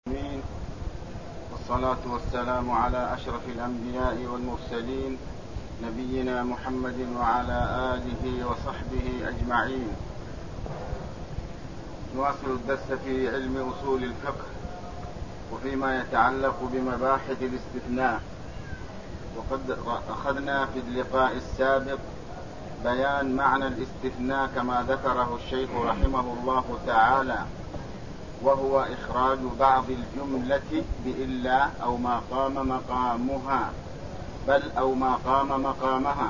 آمين. والصلاة والسلام على أشرف الأنبياء والمرسلين نبينا محمد وعلى آله وصحبه أجمعين. نواصل الدرس في علم أصول الفقه وفيما يتعلق بمباحث الاستثناء. وقد أخذنا في اللقاء السابق بيان معنى الاستثناء كما ذكره الشيخ رحمه الله تعالى، وهو إخراج بعض الجملة بإلا أو ما قام مقامها بل أو ما قام مقامها.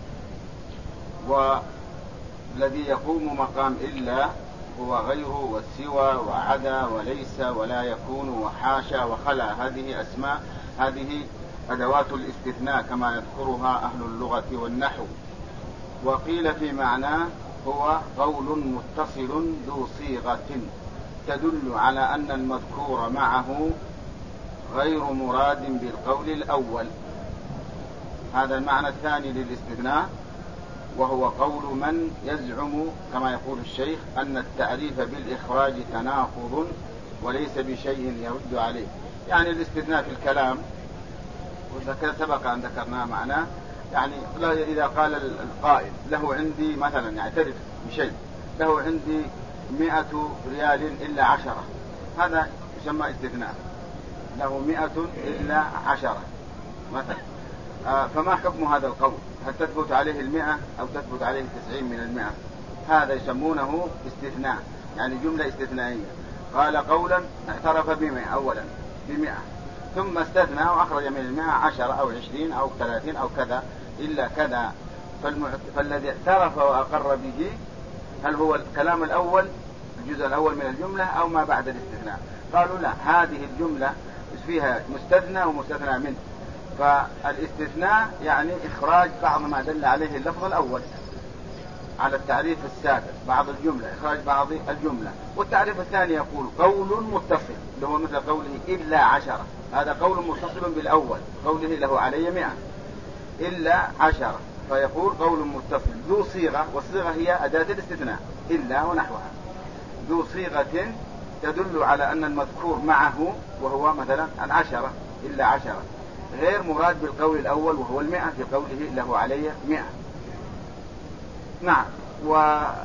والذي يقوم مقام إلا هو غير والسوى وعدا وليس ولا يكون وحاشا وخلا. هذه أسماء، هذه أدوات الاستثناء كما يذكرها أهل اللغة والنحو. وقيل في معناه هو قول متصل ذو صيغة تدل على أن المذكور معه غير مراد بالقول الأول. هذا المعنى الثاني للاستثناء، وهو قول من يزعم كما يقول الشيخ أن التعريف بالإخراج تناقض وليس بشيء يرد عليه. يعني الاستثناء في الكلام وذكر سبق أن ذكرنا معناه، يعني إذا قال القائل له عندي مثلا يعترف بشيء، له عندي 100 ريال إلا 10، هذا يسمى استثناء. له 100 إلا 10 مثلا. فما حكم هذا القول؟ هل تثبت عليه 100 أو تثبت عليه 90 من 100؟ هذا يسمونه استثناء، يعني جملة استثنائية. قال قولا اعترف ب100 أولا ب100، ثم استثنى وأخرج من 100 10 أو 20 أو 30 أو كذا إلا كذا. فالذي اعترف وأقر به هل هو الكلام الأول الجزء الأول من الجملة أو ما بعد الاستثناء؟ قالوا لا، هذه الجملة فيها مستثنى ومستثنى منه. فالاستثناء يعني إخراج بعض ما دل عليه اللفظ الأول على التعريف السابق، بعض الجملة، إخراج بعض الجملة. والتعريف الثاني يقول قول متصل، اللي هو مثل قوله إلا 10، هذا قول متصل بالأول، قوله له علي 100 إلا 10، فيقول قول متصل ذو صيغة، والصيغة هي أداة الاستثناء إلا ونحوها، ذو صيغة تدل على أن المذكور معه وهو مثلا 10 إلا 10 غير مراد بالقول الأول وهو 100 في قوله له علي 100. نعم. والشيخ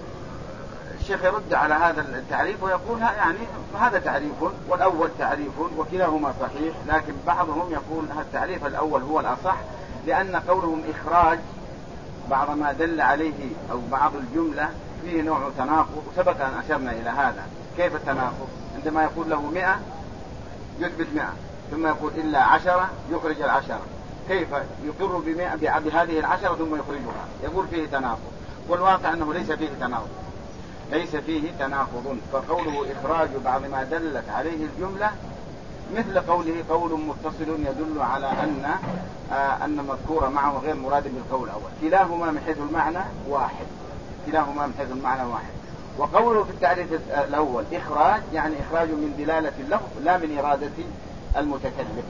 يرد على هذا التعريف ويقول يعني هذا تعريف والأول تعريف وكلاهما صحيح، لكن بعضهم يقول التعريف الأول هو الأصح، لأن قولهم إخراج بعض ما دل عليه أو بعض الجملة فيه نوع تناقض، وسبق أن أشرنا إلى هذا. كيف التناقض؟ عندما يقول له 100 يثبت 100، ثم يقول إلا 10 يخرج 10، كيف يقر بهذه 10 ثم يخرجها؟ يقول فيه تناقض، والواقع أنه ليس فيه تناقض، ليس فيه تناقض. فقوله إخراج بعض ما دلت عليه الجملة مثل قوله قول متصل يدل على أن المذكور معه غير مراد بالقول الأول. كلاهما من حيث المعنى واحد، كلاهما من حيث المعنى واحد. وقوله في التعريف الأول إخراج يعني إخراج من دلالة اللفظ لا من إرادة المتكلم.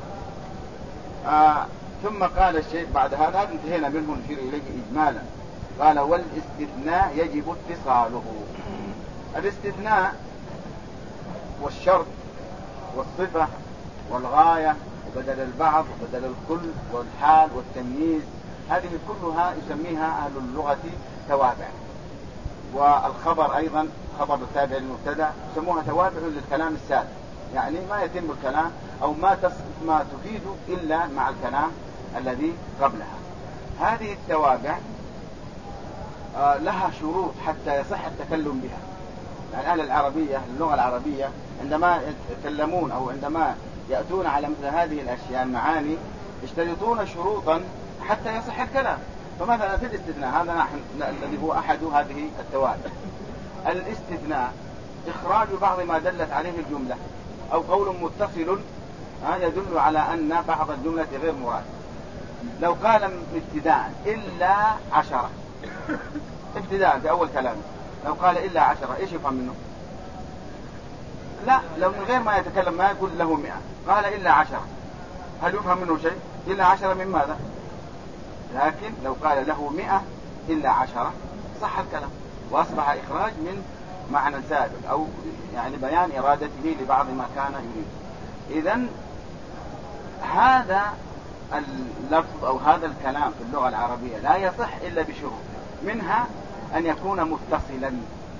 ثم قال الشيخ بعد هذا انتهينا منه نشير إليه إجمالا. قال والاستثناء يجب اتصاله. الاستثناء والشرط والصفة والغاية وبدل البعض وبدل الكل والحال والتمييز، هذه كلها يسميها أهل اللغة توابع. والخبر أيضا، خبر التابع للمبتدأ، يسموها توابع للكلام السابق، يعني ما يتم الكلام أو ما تفيد إلا مع الكلام الذي قبلها. هذه التوابع لها شروط حتى يصح التكلم بها. يعني أهل العربية، اللغة العربية، عندما يتكلمون أو عندما يأتون على مثل هذه الأشياء المعاني يشترطون شروطا حتى يصح الكلام. فمثلا في الاستثناء، هذا الذي هو أحد هذه التوابع. الاستثناء إخراج بعض ما دلت عليه الجملة، أو قول متصل يدل على أن بعض الجملة غير مراد. لو قال ابتداء إلا 10 ابتداء في أول كلامه، لو قال إلا 10 إيش يفهم منه؟ لا، لو من غير ما يتكلم ما يقول له 100 قال إلا 10، هل يفهم منه شيء؟ إلا 10 من ماذا؟ لكن لو قال له 100 إلا 10 صح الكلام، وأصبح إخراج من معنى سابق أو يعني بيان إرادته لبعض ما كان يريد. إذن هذا اللفظ أو هذا الكلام في اللغة العربية لا يصح إلا بشروط، منها أن يكون متصلا.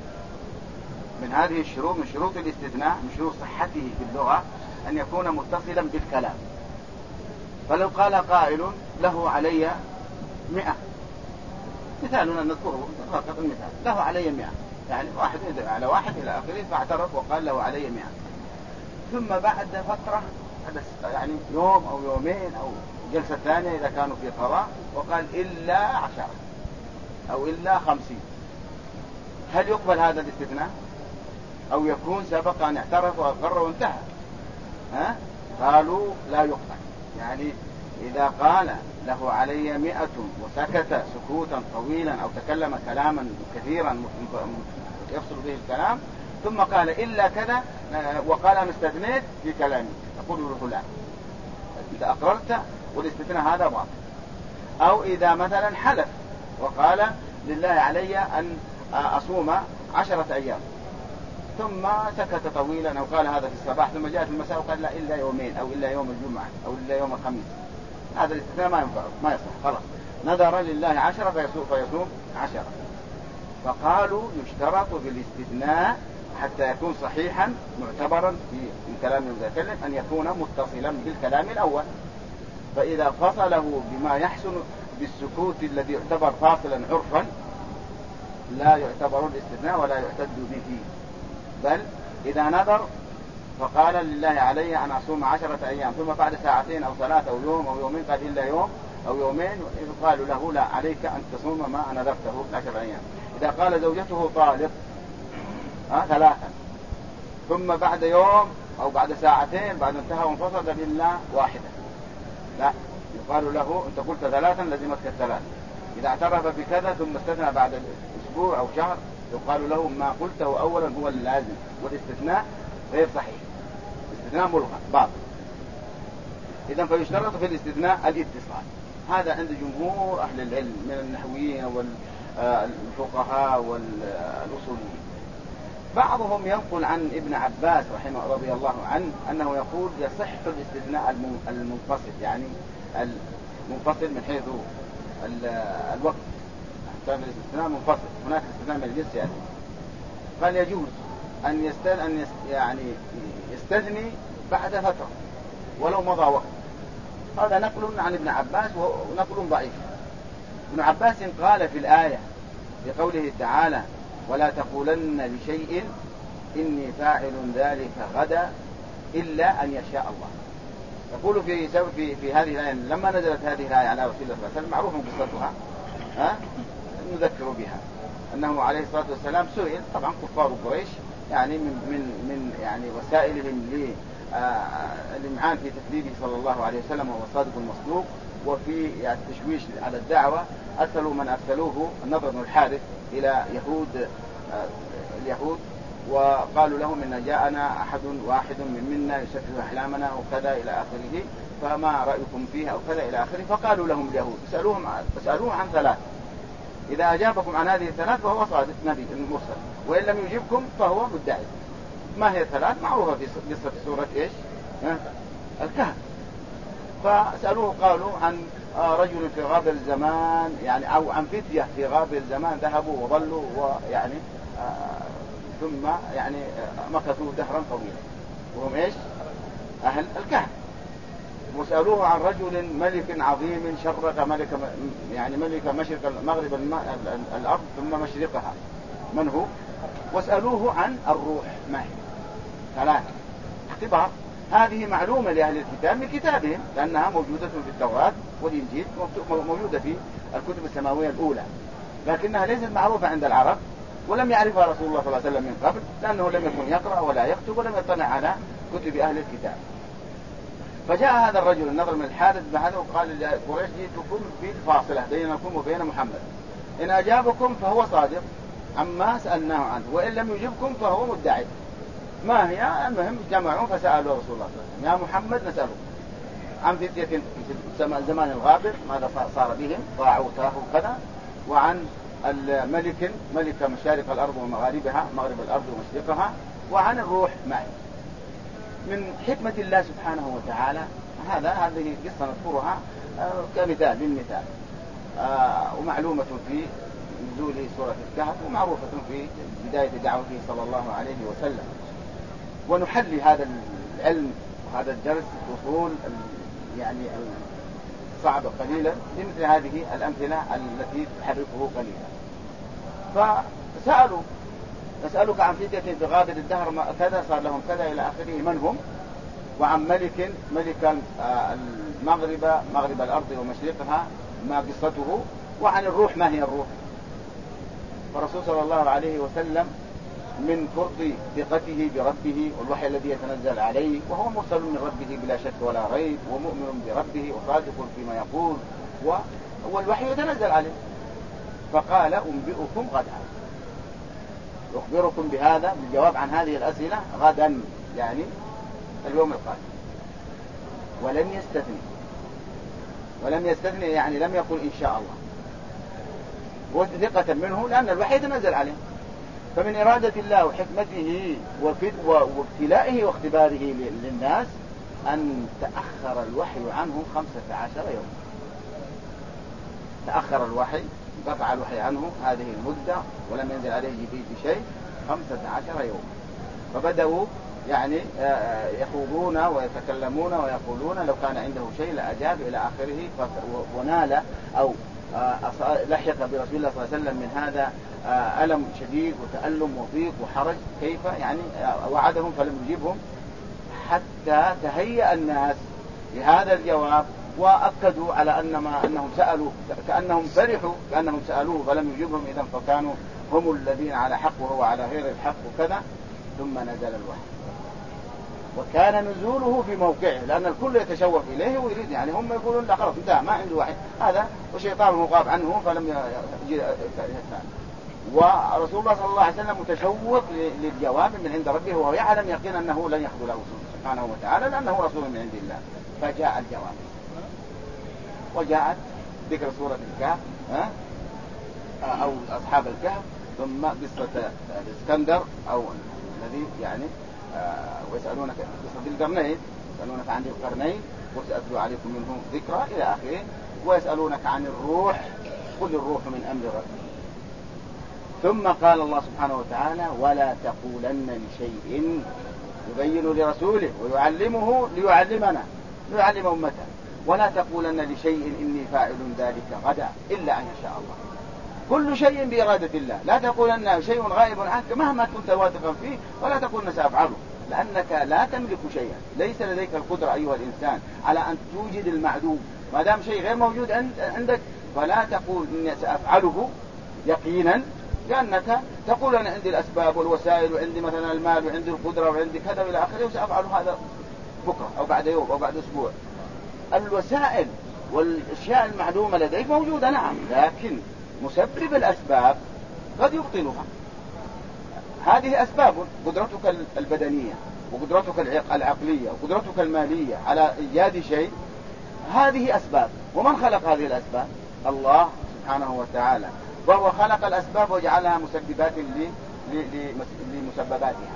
من هذه الشروط، من شروط الاستثناء، من شروط صحته في اللغة أن يكون متصلا بالكلام. فلو قال قائل له علي 100، مثالنا نذكره فقط المثال، له علي 100، يعني واحد على واحد إلى آخره، فاعترف وقال له علي 100، ثم بعد فترة يعني يوم أو يومين أو جلسة ثانية إذا كانوا في قضاء وقال إلا 10 أو إلا 50، هل يقبل هذا الاستثناء أو يكون سبق أن اعترف وأقر وانتهى؟ قالوا لا يقبل. يعني إذا قال له علي 100 وسكت سكوتا طويلا أو تكلم كلاما كثيرا يفصل به الكلام ثم قال إلا كذا وقال أنا استثنيت في كلامي، تقول له لا، إذا أقررت والاستثناء هذا باطل. أو إذا مثلا حلف وقال لله علي أن أصوم 10 أيام ثم سكت طويلا أو قال هذا في الصباح ثم جاء في المساء وقال لا إلا يومين أو إلا يوم الجمعة أو إلا يوم الخميس، هذا الاستثناء ما ينفع، ما يصح، خلاص نذر لله 10 فيصوم 10. فقالوا يشترط في الاستثناء حتى يكون صحيحا معتبرا في كلام المتكلم أن يكون متصلا بالكلام الأول، فإذا فصله بما يحسن بالسكوت الذي يعتبر فاصلا عرفا لا يعتبر الاستثناء ولا يعتد به، بل إذا نذر فقال لله علي أن أصوم 10 أيام ثم بعد ساعتين أو 3 أو يوم أو يومين قال إلا يوم أو يومين، قالوا له لا، عليك أن تصوم ما نذرته 10 أيام. إذا قال زوجته طالق 3 ثم بعد يوم أو بعد ساعتين بعد انتهى وانفصل إلا 1، لا، يقال له أنت قلت 3 لزمتك 3. إذا اعترف بكذا ثم استثنى بعد أسبوع أو شهر يقال له ما قلته أولا هو اللازم، والاستثناء غير صحيح، الاستثناء ملغى باطل. إذن فيشترط في الاستثناء الاتصال. هذا عند جمهور أهل العلم من النحويين والفقهاء والأصوليين. بعضهم ينقل عن ابن عباس رحمه رضي الله عنه أنه يقول يصح الاستثناء المنفصل، يعني المنفصل من حيث الوقت، كان الاستثناء منفصل، هناك استثناء من الجنس يعني. قال يجوز أن يستثني بعد فترة ولو مضى وقت. هذا نقل عن ابن عباس ونقل ضعيف. ابن عباس قال في الآية بقوله تعالى ولا تقولن لشيء إني فاعل ذلك غدا إلا أن يشاء الله. يقول في هذه الآية لما نزلت هذه الآية على رسول الله صلى الله عليه وسلم، معروف قصتها نذكر بها، أنه عليه الصلاة والسلام سئل، طبعا كفار قريش يعني من يعني وسائلهم الإمعان في تكذيبه صلى الله عليه وسلم وهو الصادق المصدوق وفي يعني التشويش على الدعوة، أرسلوا من أرسلوه النضر بن الحارث إلى اليهود وقالوا لهم إن جاءنا واحد منا يسفه أحلامنا وكذا إلى آخره، فما رأيكم فيه أو كذا إلى آخره. فقالوا لهم اليهود اسألوه عن 3، إذا أجابكم عن هذه 3 فهو صادق نبي المرسل، وإن لم يجيبكم فهو مدعي. ما هي 3 معروفة في قصة سورة إيش؟ الكهف. فسألوه قالوا عن رجل في غابر الزمان، يعني أو عن فتية في غابر الزمان ذهبوا وظلوا ويعني ثم يعني مكثوا دهرا طويلا وهم إيش؟ أهل الكهف. وسألوه عن رجل ملك عظيم شرق ملك مشرق مغرب الأرض ثم مشرقها، من هو؟ وسألوه عن الروح، ما هي؟ 3 اختبار. هذه معلومة لأهل الكتاب من كتابهم لأنها موجودة في التوراة والإنجيل، موجودة في الكتب السماوية الأولى، لكنها ليست معروفة عند العرب ولم يعرفها رسول الله صلى الله عليه وسلم من قبل، لأنه لم يكن يقرأ ولا يكتب ولم يطلع على كتب أهل الكتاب. فجاء هذا الرجل النضر من الحارث بهذا وقال لقريش جئتكم بالفاصلة بينكم وبين محمد، إن أجابكم فهو صادق عما سألناه عنه، وإن لم يجبكم فهو مدعي. ما هي؟ المهم جمعوا فسألوا رسول الله صلى الله عليه وسلم يا محمد نسأله عن فتية في زمان الغابر ماذا صار بهم، ضاعوا وتاهوا كذا، وعن ملك مشارق الأرض ومغاربها، مغرب الأرض ومشرقها، وعن الروح معي. من حكمة الله سبحانه وتعالى هذه قصة نذكرها كمثال للمثال، ومعلومة في نزول سورة الكهف، ومعروفة في بداية دعوته صلى الله عليه وسلم. ونحلي هذا العلم وهذا الدرس بفصول يعني صعبة قليلا لمثل هذه الأمثلة التي تحركه قليلا. فسألوا: نسألك عن فتية بغابر الدهر كذا صار لهم كذا إلى آخره، من هم؟ وعن ملك المغرب، مغرب الأرض ومشرقها، ما قصته؟ وعن الروح، ما هي الروح؟ فالرسول صلى الله عليه وسلم من فرط ثقته بربه والوحي الذي يتنزل عليه، وهو مرسل من ربه بلا شك ولا ريب، ومؤمن بربه وصادق فيما يقول، والوحي يتنزل عليه، فقال: أنبئكم غدا، يخبركم بهذا بالجواب عن هذه الأسئلة غدا، يعني اليوم القادم. ولم يستثني يعني لم يقل إن شاء الله، وثقة منه لأن الوحي يتنزل عليه. فمن إرادة الله وحكمته وابتلائه واختباره للناس أن تأخر الوحي عنهم 15 يوم. تأخر الوحي، قطع الوحي عنه هذه المدة، ولم ينزل عليه جبريل بشيء 15 يوم. فبدأوا يعني يخوضون ويتكلمون ويقولون: لو كان عنده شيء لأجاب إلى آخره، ونال أو لحق برسول الله صلى الله عليه وسلم من هذا ألم شديد وتألم وضيق وحرج، كيف يعني وعدهم فلم يجيبهم، حتى تهيأ الناس لهذا الجواب، وأكدوا على أنهم سألوا، كأنهم فرحوا كأنهم سألوه فلم يجيبهم، إذن فكانوا هم الذين على حق وهو على غير الحق وكذا. ثم نزل الوحي، وكان نزوله في موقعه، لأن الكل يتشوف إليه ويريد، يعني هم يقولون: لا خلاص انتهى، ما عنده وحي هذا، وشيطانه غاب عنه فلم يجي. ورسول الله صلى الله عليه وسلم متشوق للجواب من عند ربه، وهو يعلم يقينا أنه لن يخذله سبحانه وتعالى، لأنه رسول من عند الله. فجاء الجواب، وجاءت ذكر سورة الكهف أو أصحاب الكهف، ثم قصة الإسكندر أو الذي يعني ويسألونك قصة ذي القرنين، يسألونك عن ذي القرنين وسأتلو عليكم منه ذكرى إلى آخره. ويسألونك عن الروح، قل الروح من أمر ربي. ثم قال الله سبحانه وتعالى: ولا تقولن لشيء، يبين لرسوله ويعلمه ليعلم أمته: ولا تقولن لشيء إني فاعل ذلك غدا إلا أن يشاء الله. كل شيء بإرادة الله، لا تقولن شيء غائب عنك مهما كنت واثقا فيه، ولا تقولن سأفعله، لأنك لا تملك شيئا، ليس لديك القدرة أيها الإنسان على أن توجد المعدوم. ما دام شيء غير موجود عندك، فلا تقول إني سأفعله يقينا، لأنك تقول: أنا عندي الأسباب والوسائل، وعندي مثلا المال، وعندي القدرة، وعندي كذا إلى آخره، وسأفعل هذا بكرة أو بعد يوم أو بعد أسبوع. الوسائل والأشياء المعلومة لديك موجودة نعم، لكن مسبب الأسباب قد يبطلها. هذه أسباب: قدرتك البدنية، وقدرتك العقلية، وقدرتك المالية على إيجاد شيء، هذه أسباب. ومن خلق هذه الأسباب؟ الله سبحانه وتعالى، وهو خلق الأسباب وجعلها مسببات لمسبباتها.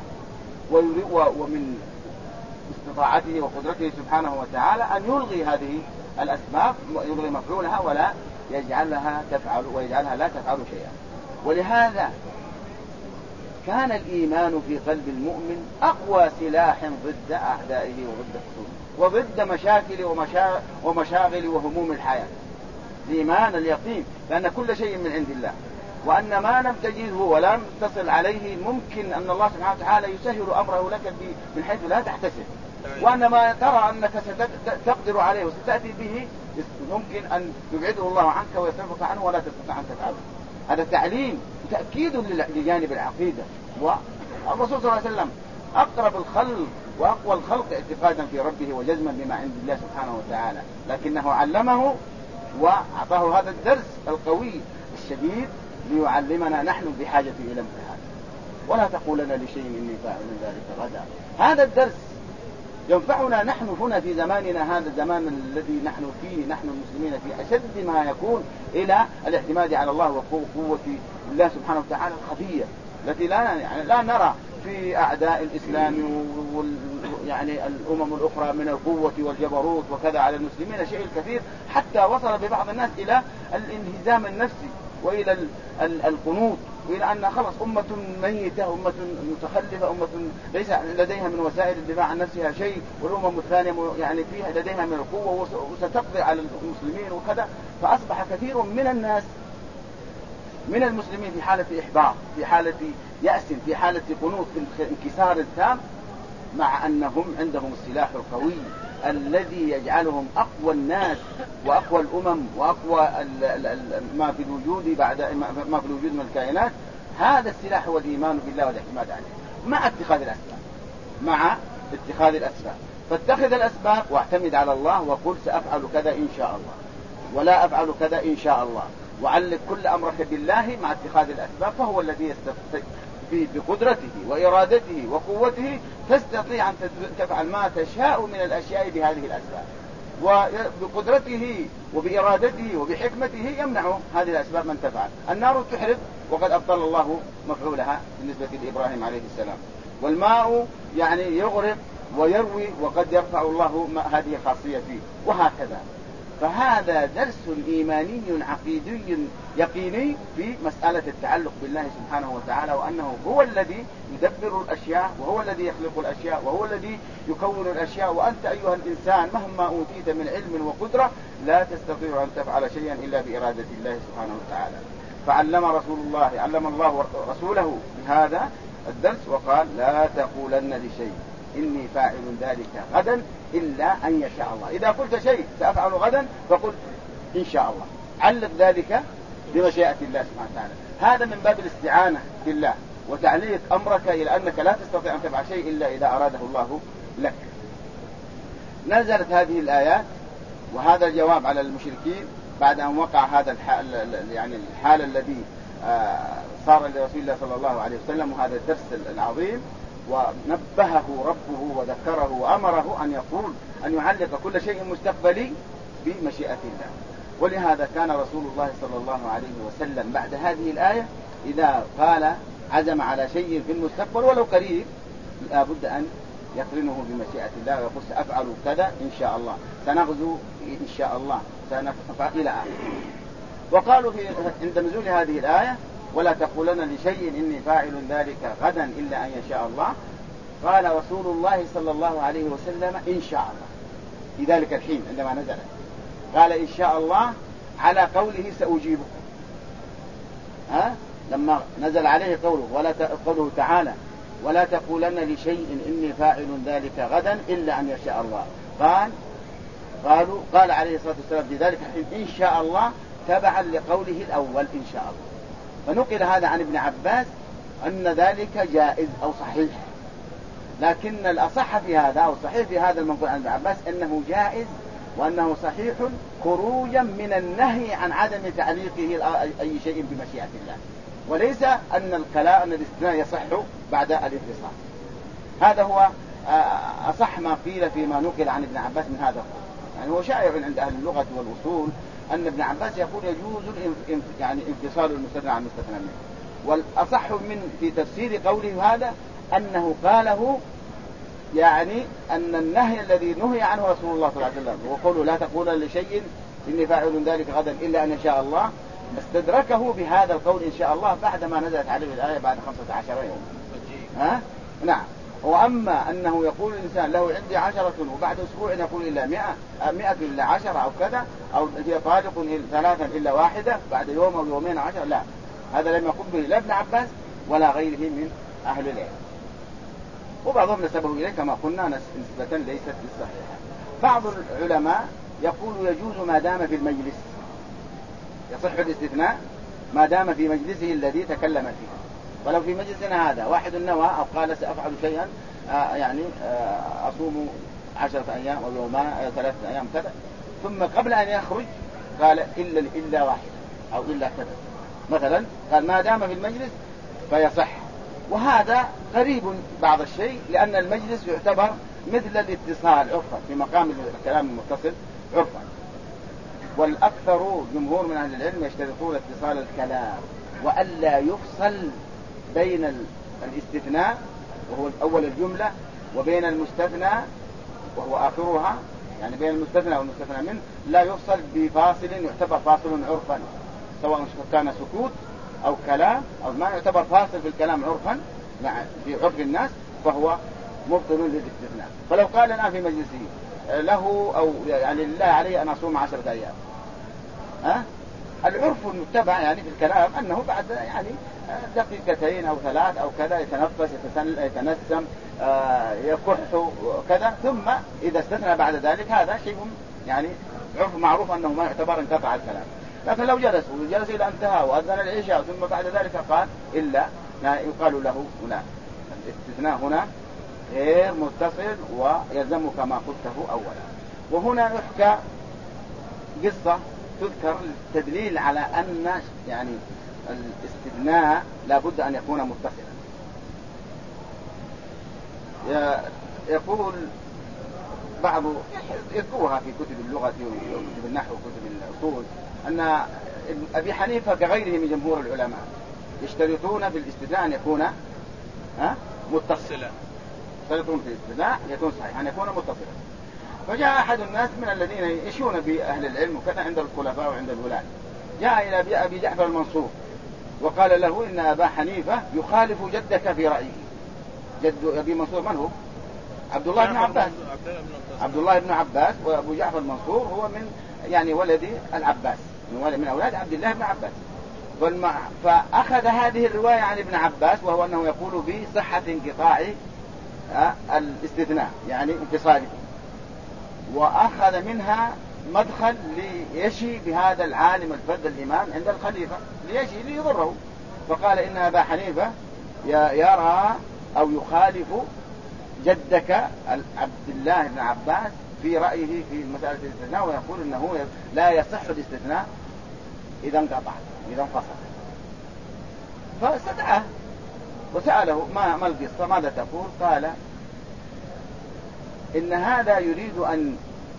ومن استطاعته وقدرته سبحانه وتعالى أن يلغي هذه الأسباب، يلغي مفعولها ولا يجعلها تفعل، ويجعلها لا تفعل شيئا. ولهذا كان الإيمان في قلب المؤمن أقوى سلاح ضد أعدائه وضد خصومه وضد مشاكل ومشاغل وهموم الحياة. الإيمان اليقين بأن كل شيء من عند الله، وأن ما لم تجده ولم تصل عليه ممكن أن الله سبحانه وتعالى يسهل أمره لك من حيث لا تحتسب، وأن ما ترى أنك ستقدر عليه وستأتي به ممكن أن يبعده الله عنك ويصرفك عنه ولا تستطيع أن تفعله. هذا تعليم تأكيد لجانب العقيدة. والرسول صلى الله عليه وسلم أقرب الخلق وأقوى الخلق اعتقادا في ربه وجزما بما عند الله سبحانه وتعالى، لكنه علمه وأعطاه هذا الدرس القوي الشديد ليعلمنا نحن بحاجة إلى مثل هذا. ولا تقولن لشيء إني فاعل ذلك غدا. هذا الدرس ينفعنا نحن هنا في زماننا هذا الزمان الذي نحن فيه، نحن المسلمين، في أشد ما يكون إلى الاعتماد على الله وقوة الله سبحانه وتعالى الخفية التي لا نرى في أعداء الإسلام يعني الأمم الأخرى من القوة والجبروت وكذا على المسلمين شيء كثير، حتى وصل ببعض الناس إلى الانهزام النفسي وإلى القنوط، وإلى أن خلص أمة ميتة، أمة متخلفة، أمة ليس لديها من وسائل الدفاع عن نفسها شيء، والأمم الثانية يعني فيها لديها من القوة وستقضي على المسلمين وكذا. فأصبح كثير من الناس من المسلمين في حالة إحباط، في حالة يأس، في حالة قنوط، في انكسار تام، مع أنهم عندهم السلاح القوي الذي يجعلهم أقوى الناس وأقوى الأمم وأقوى ما في الوجود بعد ما في الوجود من الكائنات. هذا السلاح هو الإيمان بالله والاعتماد عليه مع اتخاذ الأسباب، مع اتخاذ الأسباب. فاتخذ الأسباب واعتمد على الله وقل سأفعل كذا إن شاء الله، ولا أفعل كذا إن شاء الله، وعلق كل أمرك بالله مع اتخاذ الأسباب، فهو الذي بقدرته وإرادته وقوته تستطيع أن تفعل ما تشاء من الأشياء بهذه الأسباب، وبقدرته وبإرادته وبحكمته يمنع هذه الأسباب من تفعل. النار تحرق وقد أبطل الله مفعولها بالنسبة لإبراهيم عليه السلام، والماء يعني يغرق ويروي وقد يرفع الله هذه خاصية فيه، وهكذا. فهذا درس إيماني عقيدي يقيني في مسألة التعلق بالله سبحانه وتعالى، وأنه هو الذي يدبر الأشياء، وهو الذي يخلق الأشياء، وهو الذي يكون الأشياء. وأنت أيها الإنسان مهما أوتيت من علم وقدرة لا تستطيع أن تفعل شيئا إلا بإرادة الله سبحانه وتعالى. علم الله رسوله بهذا الدرس وقال لا تقولن لشيء إني فاعل ذلك غدا إلا أن يشاء الله. إذا قلت شيء سأفعل غدا فقل إن شاء الله، علق ذلك بمشيئة الله سبحانه وتعالى. هذا من باب الاستعانة بالله وتعليق أمرك إلى أنك لا تستطيع أن تفعل شيء إلا إذا أراده الله لك. نزلت هذه الآيات وهذا الجواب على المشركين بعد أن وقع هذا الحال الذي صار لرسول الله صلى الله عليه وسلم، وهذا الدرس العظيم. ونبهه ربه وذكره وأمره أن يعلق كل شيء مستقبلي بمشيئة الله. ولهذا كان رسول الله صلى الله عليه وسلم بعد هذه الآية إذا قال عزم على شيء في المستقبل ولو قريب لابد أن يقرنه بمشيئة الله ويقول سأفعل كذا إن شاء الله، سنغزو إن شاء الله، سنفعل إلى آخره. وقالوا عند نزول هذه الآية ولا تقولن لشيء إني فاعل ذلك غدا إلا أن يشاء الله، قال رسول الله صلى الله عليه وسلم إن شاء الله في ذلك الحين عندما نزلت، قال إن شاء الله على قوله سأجيبه. لما نزل عليه قوله تعالى ولا تقولن لشيء إني فاعل ذلك غدا إلا أن يشاء الله، قال عليه الصلاة والسلام في ذلك الحين إن شاء الله تبعا لقوله الأول إن شاء الله. فنقل هذا عن ابن عباس أن ذلك جائز أو صحيح، لكن الأصح في هذا أو صحيح في هذا المنقول عن ابن عباس أنه جائز وأنه صحيح خروجا من النهي عن عدم تعليقه أي شيء بمشيئة الله، وليس أن الاستثناء يصح بعد الانفصال. هذا هو أصح ما قيل فيما نقل عن ابن عباس من هذا القول. يعني هو شائع عند أهل اللغة والأصول أن ابن عباس يقول يجوز انفصال المستثنى عن المستثنى منه، والأصح في تفسير قوله هذا أنه قاله يعني أن النهي الذي نهي عنه رسول الله صلى الله عليه وسلم وقوله لا تقول لشيء إني فاعل ذلك غدا إلا أن يشاء الله استدركه بهذا القول إن شاء الله بعدما نزلت عليه الآية بعد 15 يوم. نعم. وأما أنه يقول الإنسان له عندي 10 وبعد أسبوع يقول إلا 100 إلا 10 أو كذا، أو هي طالق 3 إلا 1 بعد يوم أو يومين 10، لا، هذا لم يقل به لا ابن عباس ولا غيره من أهل العلم، وبعضهم نسبه إليه كما قلنا نسبة ليست بالصحيحة. بعض العلماء يقول يجوز ما دام في المجلس، يصح الاستثناء ما دام في مجلسه الذي تكلم فيه. ولو في مجلسنا هذا واحد نوى أو قال سأفعل شيئا أصوم 10 أيام أو يومان 3 أيام كذا، ثم قبل أن يخرج قال إلا 1 أو إلا كذا مثلا، قال ما دام في المجلس فيصح. وهذا قريب بعض الشيء، لأن المجلس يعتبر مثل الاتصال عرفا في مقام الكلام المتصل عرفا. والأكثر جمهور من أهل العلم يشترطون اتصال الكلام وألا يفصل بين الاستثناء وهو أول الجملة وبين المستثنى وهو آخرها، يعني بين المستثنى والمستثنى منه لا يفصل بفاصل يعتبر فاصل عرفا، سواء كان سكوت أو كلام أو ما يعتبر فاصل في الكلام عرفا في عرف الناس فهو مبطل للاستثناء. فلو قال الآن في مجلسه له أو يعني لله عليه أن أصوم 10 أيام، العرف المتبع يعني في الكلام أنه بعد يعني دقيقتين أو 3 أو كذا يتنفس يتنسم يكح كذا، ثم إذا استثنى بعد ذلك هذا شيء يعني عرف معروف أنه ما يعتبر انقطع الكلام. لكن لو جلس إلى انتهى وأذن العشاء ثم بعد ذلك قال إلا يقال له هنا الاستثناء هنا غير متصل ويلزم كما قلته أولا. وهنا يحكى قصة تذكر تدليل على أن يعني الاستثناء لابد أن يكون متصلا. يقول بعض يذكرها في كتب اللغة وكتب النحو وكتب الأصول أن أبي حنيفة كغيره من جمهور العلماء يشترطون في الاستثناء أن يكون متصلا، يشترطون في الاستثناء يكون صحيح أن يكون متصلا. فجاء أحد الناس من الذين يشون بأهل العلم وكذا عند الخلفاء وعند الولاة، جاء إلى أبي جعفر المنصور وقال له إن أبا حنيفة يخالف جدك في رأيه. جد أبي منصور من هو؟ عبد الله بن عباس. عبد الله بن عباس. وأبو جعفر المنصور هو من يعني ولد العباس، من أولاد عبد الله بن عباس. فأخذ هذه الرواية عن ابن عباس وهو أنه يقول بصحة انقطاع الاستثناء يعني انفصاله، وأخذ منها مدخل ليشي بهذا العالم الفذ الإمام عند الخليفة ليشي ليضره. فقال إن أبا حنيفة يرى أو يخالف جدك عبد الله بن عباس في رأيه في مسألة الاستثناء، ويقول إنه لا يصح الاستثناء إذا انقطع إذا انفصل. فاستدعاه وسأله ما القصة ماذا تقول؟ قال إن هذا يريد أن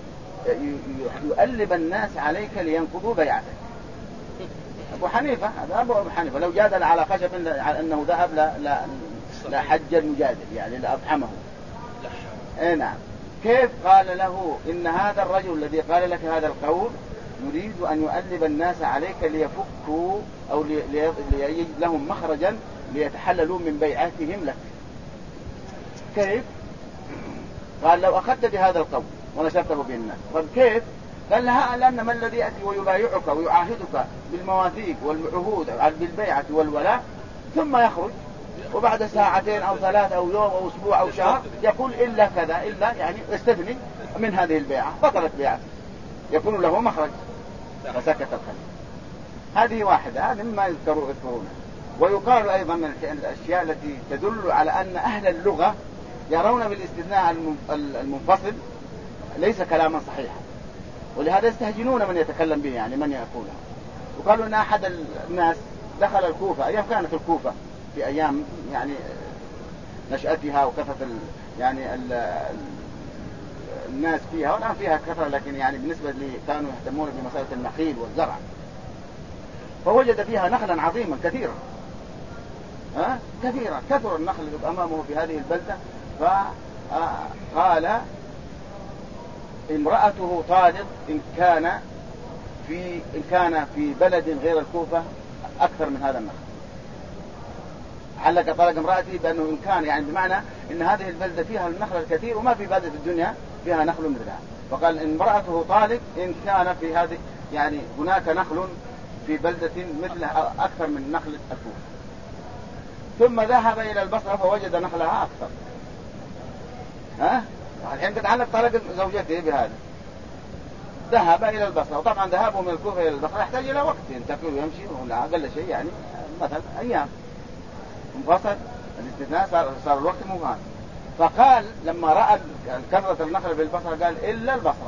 يؤلب الناس عليك لينقضوا بيعتك. أبو حنيفة هذا أبو حنيفة لو جادل على خشب على أنه ذهب لا حج المجادل يعني لأفحمه. نعم. كيف قال له إن هذا الرجل الذي قال لك هذا القول يريد أن يؤلب الناس عليك ليفكوا أو ليجد لهم مخرجا ليتحللوا من بيعتهم لك. كيف؟ قال لو أخذت بهذا القول ونشرته بين الناس. طيب كيف؟ قال لها لأن ما الذي يأتي ويبايعك ويعاهدك بالمواثيق والعهود بالبيعة والولاء ثم يخرج وبعد ساعتين أو 3 أو يوم أو أسبوع أو شهر يقول إلا كذا إلا يعني استثني من هذه البيعة بطلت بيعته، يكون له مخرج. فسكت الخليفة. هذه واحدة، هذا مما يذكرونه. ويقال أيضا من الأشياء التي تدل على أن أهل اللغة يرون بالاستثناء المنفصل ليس كلاما صحيحا، ولهذا يستهجنون من يتكلم به يعني من يقولها. وقالوا أن أحد الناس دخل الكوفة أيام كانت الكوفة في أيام يعني نشأتها وكثرة يعني الناس فيها، والآن فيها كثرة لكن يعني بالنسبة اللي كانوا يهتمون بمسألة النخيل والزرع، فوجد فيها نخلا عظيما كثيرا كثيرا كثر النخل أمامه في هذه البلدة. فقال امرأته طالق إن كان في بلد غير الكوفة أكثر من هذا النخل. علق طلق امرأته بأنه إن كان يعني بمعنى إن هذه البلدة فيها النخل الكثير وما في بلدة في الدنيا فيها نخل مثلها. فقال إن امرأته طالق إن كان في هذه يعني هناك نخل في بلدة مثلها أكثر من نخل الكوفة. ثم ذهب إلى البصرة فوجد نخلها أكثر. الحين تتعلق طلق زوجته بهذا. ذهب إلى البصرة، وطبعا ذهابه من الكوفة إلى البصرة يحتاج إلى وقت ينتقل ويمشي ولا أقل شيء يعني مثلا أيام. انفصل الاستثناء صار الوقت مبهم. فقال لما رأى كثرة النخل في البصرة قال إلا البصرة.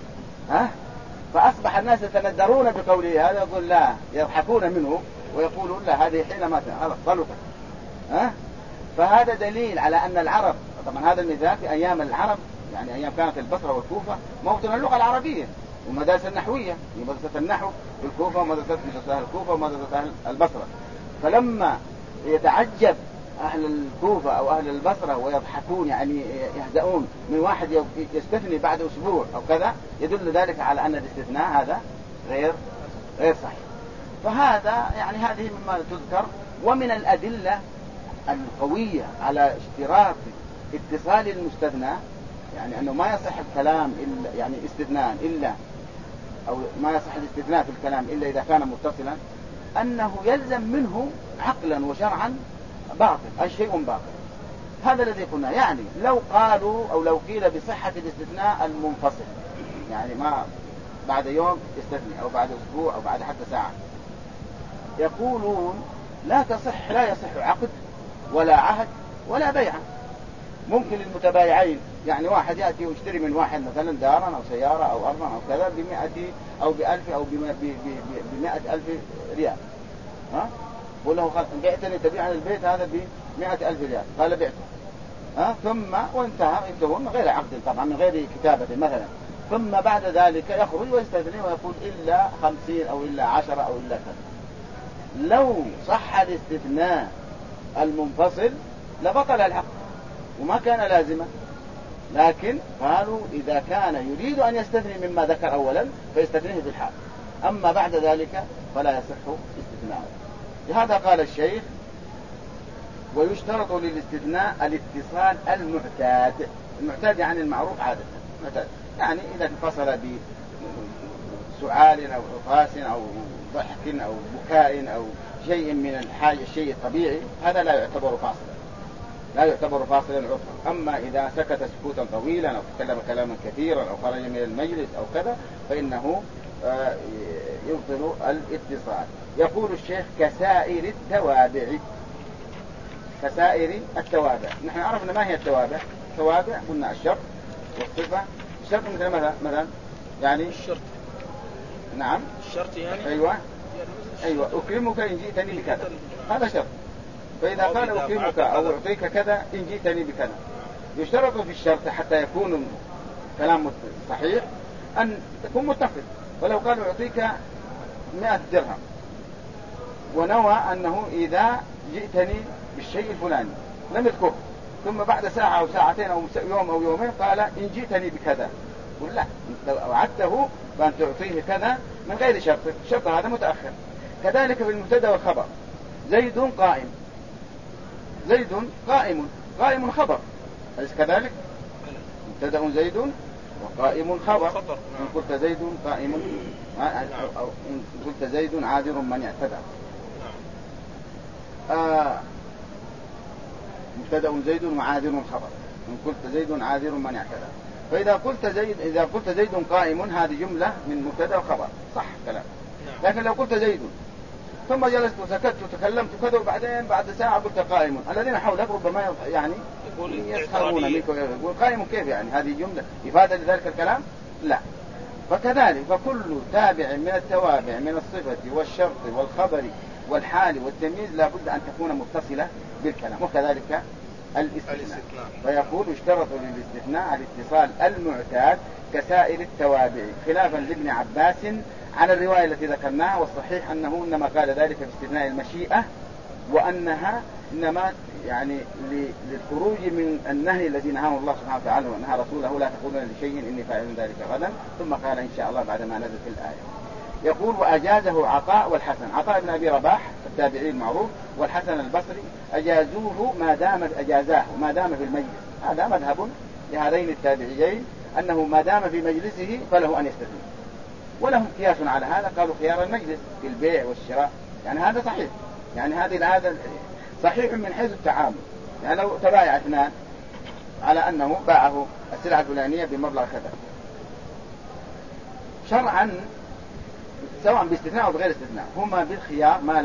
فأصبح الناس يتندرون بقوله هذا، يقول لا، يضحكون منه ويقولون لا هذه حينما طلقت. فهذا دليل على أن العرب طبعا هذا المثال في أيام العرب، يعني أيام كانت البصرة والكوفة موطن اللغة العربية والمدارس النحوية، في مدرسة النحو في الكوفة ومدرسة أهل الكوفة ومدرسة أهل البصرة. فلما يتعجب أهل الكوفة أو أهل البصرة ويضحكون، يعني يهزؤون من واحد يستثني بعد أسبوع أو كذا، يدل ذلك على أن الاستثناء هذا غير صحيح. فهذا يعني هذه مما تذكر. ومن الأدلة القوية على اشتراط اتصال المستثنى، يعني أنه ما يصح الكلام إلا يعني استثناء إلا، أو ما يصح الاستثناء في الكلام إلا إذا كان متصلا، أنه يلزم منه عقلا وشرعا باطل، أي شيء باطل. هذا الذي قلنا. يعني لو قالوا أو لو قيل بصحة الاستثناء المنفصل، يعني ما بعد يوم يستثني أو بعد أسبوع أو بعد حتى ساعة، يقولون لا يصح عقد ولا عهد ولا بيعة. ممكن المتبايعين، يعني واحد يأتي ويشتري من واحد مثلا دارا أو سيارة أو أرضا أو كذا ب100 أو ب1000 أو ب100,000 ريال، ها؟ قل له بعتني تبيع البيت هذا ب100,000 ريال، قال بعته، ثم وانتهى، ينتهون من غير عقد طبعا، من غير كتابة مثلا. ثم بعد ذلك يخرج ويستثني ويقول إلا 50 أو إلا 10 أو إلا كذا. لو صح الاستثناء المنفصل لبطل العقد وما كان لازما، لكن قالوا إذا كان يريد أن يستثني مما ذكر أولا فيستثنيه في الحال، أما بعد ذلك فلا يصح استثناءه. لهذا قال الشيخ: ويشترط للاستثناء الاتصال المعتاد يعني المعروف عادة، يعني إذا انفصل بسؤال أو عطاس أو ضحك أو بكاء أو شيء من الشيء الطبيعي، هذا لا يعتبر فاصلا عرفا. أما إذا سكت سكوتا طويلا أو تكلم كلاما كثيرا أو خرج من المجلس أو كذا فإنه يبطل الاتصال. يقول الشيخ: كسائر التوابع. نحن عرفنا ما هي التوابع. التوابع قلنا الشرط والصفة. الشرط مثلا يعني الشرط، نعم الشرط يعني أيوة أكرمك إن جئتني بكذا، هذا شرط. فإذا قال أكرمك أو أعطيك كذا إن جئتني بكذا، يشترط في الشرط حتى يكون كلام صحيح أن تكون متفق. ولو قال أعطيك 100 درهم ونوى أنه إذا جئتني بالشيء الفلاني لم يذكره، ثم بعد ساعة أو ساعتين أو يوم أو يومين قال إن جئتني بكذا، قل لا، لو وعدته بأن تعطيه كذا من غير شرط، الشرط هذا متأخر. كذلك في المبتدأ والخبر: زيد قائم خبر، أليس كذلك؟ مبتدأ زيد وقائم خبر. إن قلت زيد قائم أو إن قلت زيد عاذر من اعتدى. مبتدأ زيد وعاذر خبر، إن قلت زيد عاذر من اعتدى. فإذا قلت زيد قائم، هذه جملة من مبتدأ وخبر، صح كلام. لكن لو قلت زيد ثم جلست وسكت وتكلمت كذا وبعدين بعد ساعة قلت قائم، الذين حولك ربما يعني يسخرون منك ويقول قائم كيف، يعني هذه جملة إفادة لذلك الكلام؟ لا. فكذلك فكل تابع من التوابع من الصفة والشرط والخبر والحال والتمييز لا بد أن تكون متصلة بالكلام، وكذلك الاستثناء. فيقول: اشترط للاستثناء الاتصال المعتاد كسائر التوابع، خلافا لابن عباس على الرواية التي ذكرناها. والصحيح أنه إنما قال ذلك في استثناء المشيئة، وأنها إنما يعني للخروج من النهي الذي نهاه الله سبحانه وتعالى ونهى رسوله: لا تقولن لشيء إني فاعل ذلك غدا. ثم قال إن شاء الله بعد ما نزلت الآية. يقول: وأجازه عطاء والحسن. عطاء بن أبي رباح التابعي المعروف والحسن البصري أجازوه أجازاه ما دام في المجلس. هذا مذهب لهذين التابعيين، أنه ما دام في مجلسه فله أن يستثني. ولهم قياس على هذا، قالوا خيار المجلس في البيع والشراء، يعني هذا صحيح، يعني هذا صحيح من حيث التعامل. يعني لو تبايع اثنان على أنه باعه السلعة الفلانية بمبلغ كذا، شرعا سواء باستثناء أو بغير استثناء هما بالخيار ما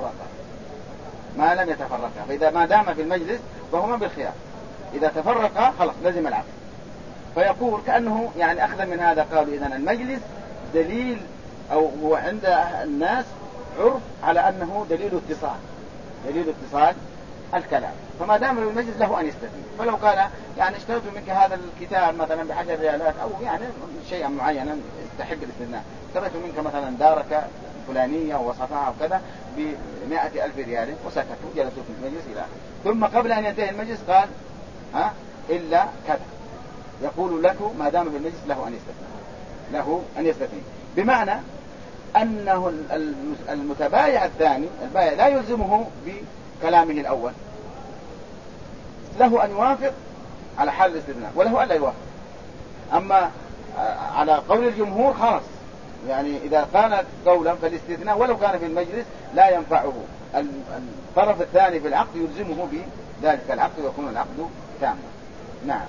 لم يتفرقا. فإذا ما دام في المجلس فهما بالخيار، إذا تفرقا خلاص لازم العقد. فيقول كأنه يعني أخذ من هذا قالوا إذن المجلس دليل، أو هو عند الناس عرف على أنه دليل اتصال الكلام، فما دام في المجلس له أن يستثني. فلو قال يعني اشتريت منك هذا الكتاب مثلا ب10 ريالات أو يعني شيئا معينا يستحق الاستثناء، اشتريت منك مثلا دارك فلانية ووصفها وكذا ب100,000 ريال، وسكتوا جلسوا في المجلس إلى آخره. ثم قبل أن ينتهي المجلس قال إلا كذا، يقول له ما دام في المجلس له أن يستثني، بمعنى أنه المتبايع الثاني البايع لا يلزمه بكلامه الأول، له أن يوافق على حال الاستثناء وله أن لا يوافق. أما على قول الجمهور خلاص، يعني إذا كان قولا فالاستثناء ولو كان في المجلس لا ينفعه، الطرف الثاني في العقد يلزمه بذلك العقد ويكون العقد تاما. نعم.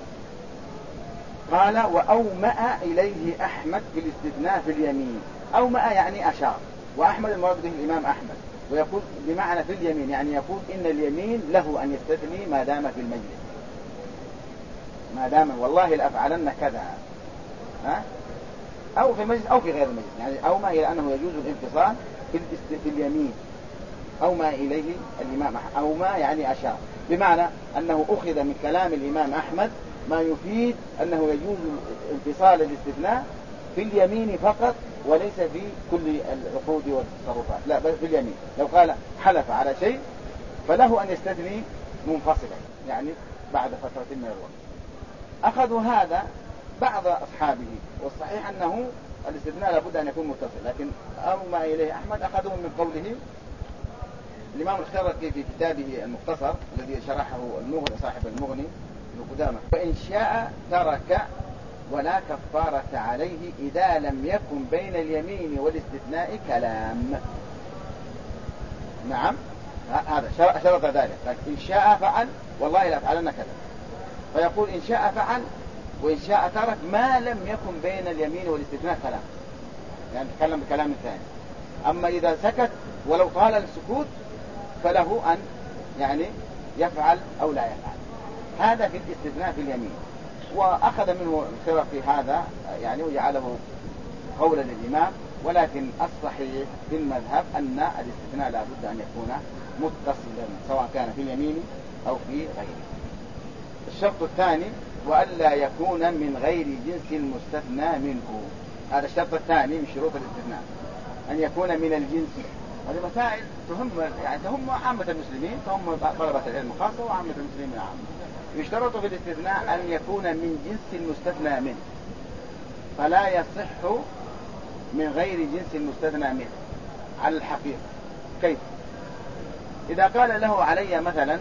قال وأومأ إليه أحمد في الاستثناء في اليمين. أومأ يعني أشار، وأحمد المراد به الإمام أحمد، ويقول بمعنى في اليمين يعني يقول إن اليمين له أن يستثني ما دام في المجلس، ما دام والله لأفعلن كذا أو في المجلس أو في غير المجلس، يعني أومأ إلى أنه يجوز الانفصال في اليمين. أومأ إليه الإمام أحمد، أومأ يعني أشار، بمعنى أنه أخذ من كلام الإمام أحمد ما يفيد أنه يجوز انفصال الاستثناء في اليمين فقط وليس في كل العقود والتصرفات، لا بل في اليمين. لو قال حلف على شيء فله أن يستثني منفصلا، يعني بعد فترة من الوقت. أخذوا هذا بعض أصحابه، والصحيح أنه الاستثناء لابد أن يكون متصل، لكن أومأ إليه أحمد أخذوه من قوله الإمام الخرقي في كتابه المختصر الذي شرحه المغني صاحب المغني ابن قدامة: وإن شاء ترك ولا كفارة عليه إذا لم يكن بين اليمين والاستثناء كلام. نعم، هذا شرط ذلك، إن شاء فعل والله لا فعلنا كذا، فيقول إن شاء فعل وإن شاء ترك ما لم يكن بين اليمين والاستثناء كلام، يعني تكلم بكلام ثاني. أما إذا سكت ولو طال السكوت فله أن يعني يفعل أو لا يفعل. هذا في الاستثناء في اليمين. وأخذ منه الخرق في هذا يعني وجعله قولا للإمام، ولكن الصحيح في المذهب أن الاستثناء لا بد أن يكون متصلا سواء كان في اليمين أو في غيره. الشرط الثاني وألا يكون من غير جنس المستثنى منه. هذا الشرط الثاني من شروط الاستثناء، أن يكون من الجنس. هذه مسائل تهم عامة المسلمين، تهم طلبة العلم خاصة وعامة المسلمين عامة. يشترط في الاستثناء أن يكون من جنس المستثنى منه، فلا يصح من غير جنس المستثنى منه على الحقيقة. كيف؟ إذا قال له علي مثلا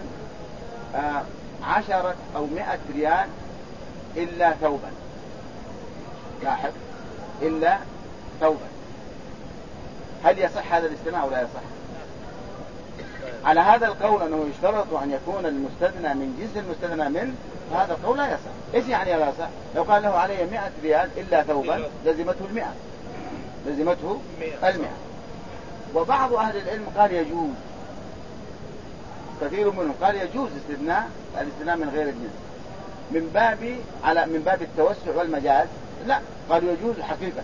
10 أو 100 ريال إلا ثوبا، لاحظ إلا ثوبا، هل يصح هذا الاستثناء أو لا يصح؟ على هذا القول أنه يشترط أن يكون المستثنى من جنس المستثنى منه، فهذا القول لا يصح. إيش يعني لا يصح؟ لو قال له علي 100 ريال إلا ثوبا لزمته 100، لزمته 100. وبعض أهل العلم قال يجوز، كثير منهم قال يجوز الاستثناء من غير الجنس من باب التوسع والمجاز. لا، قالوا يجوز حقيقة،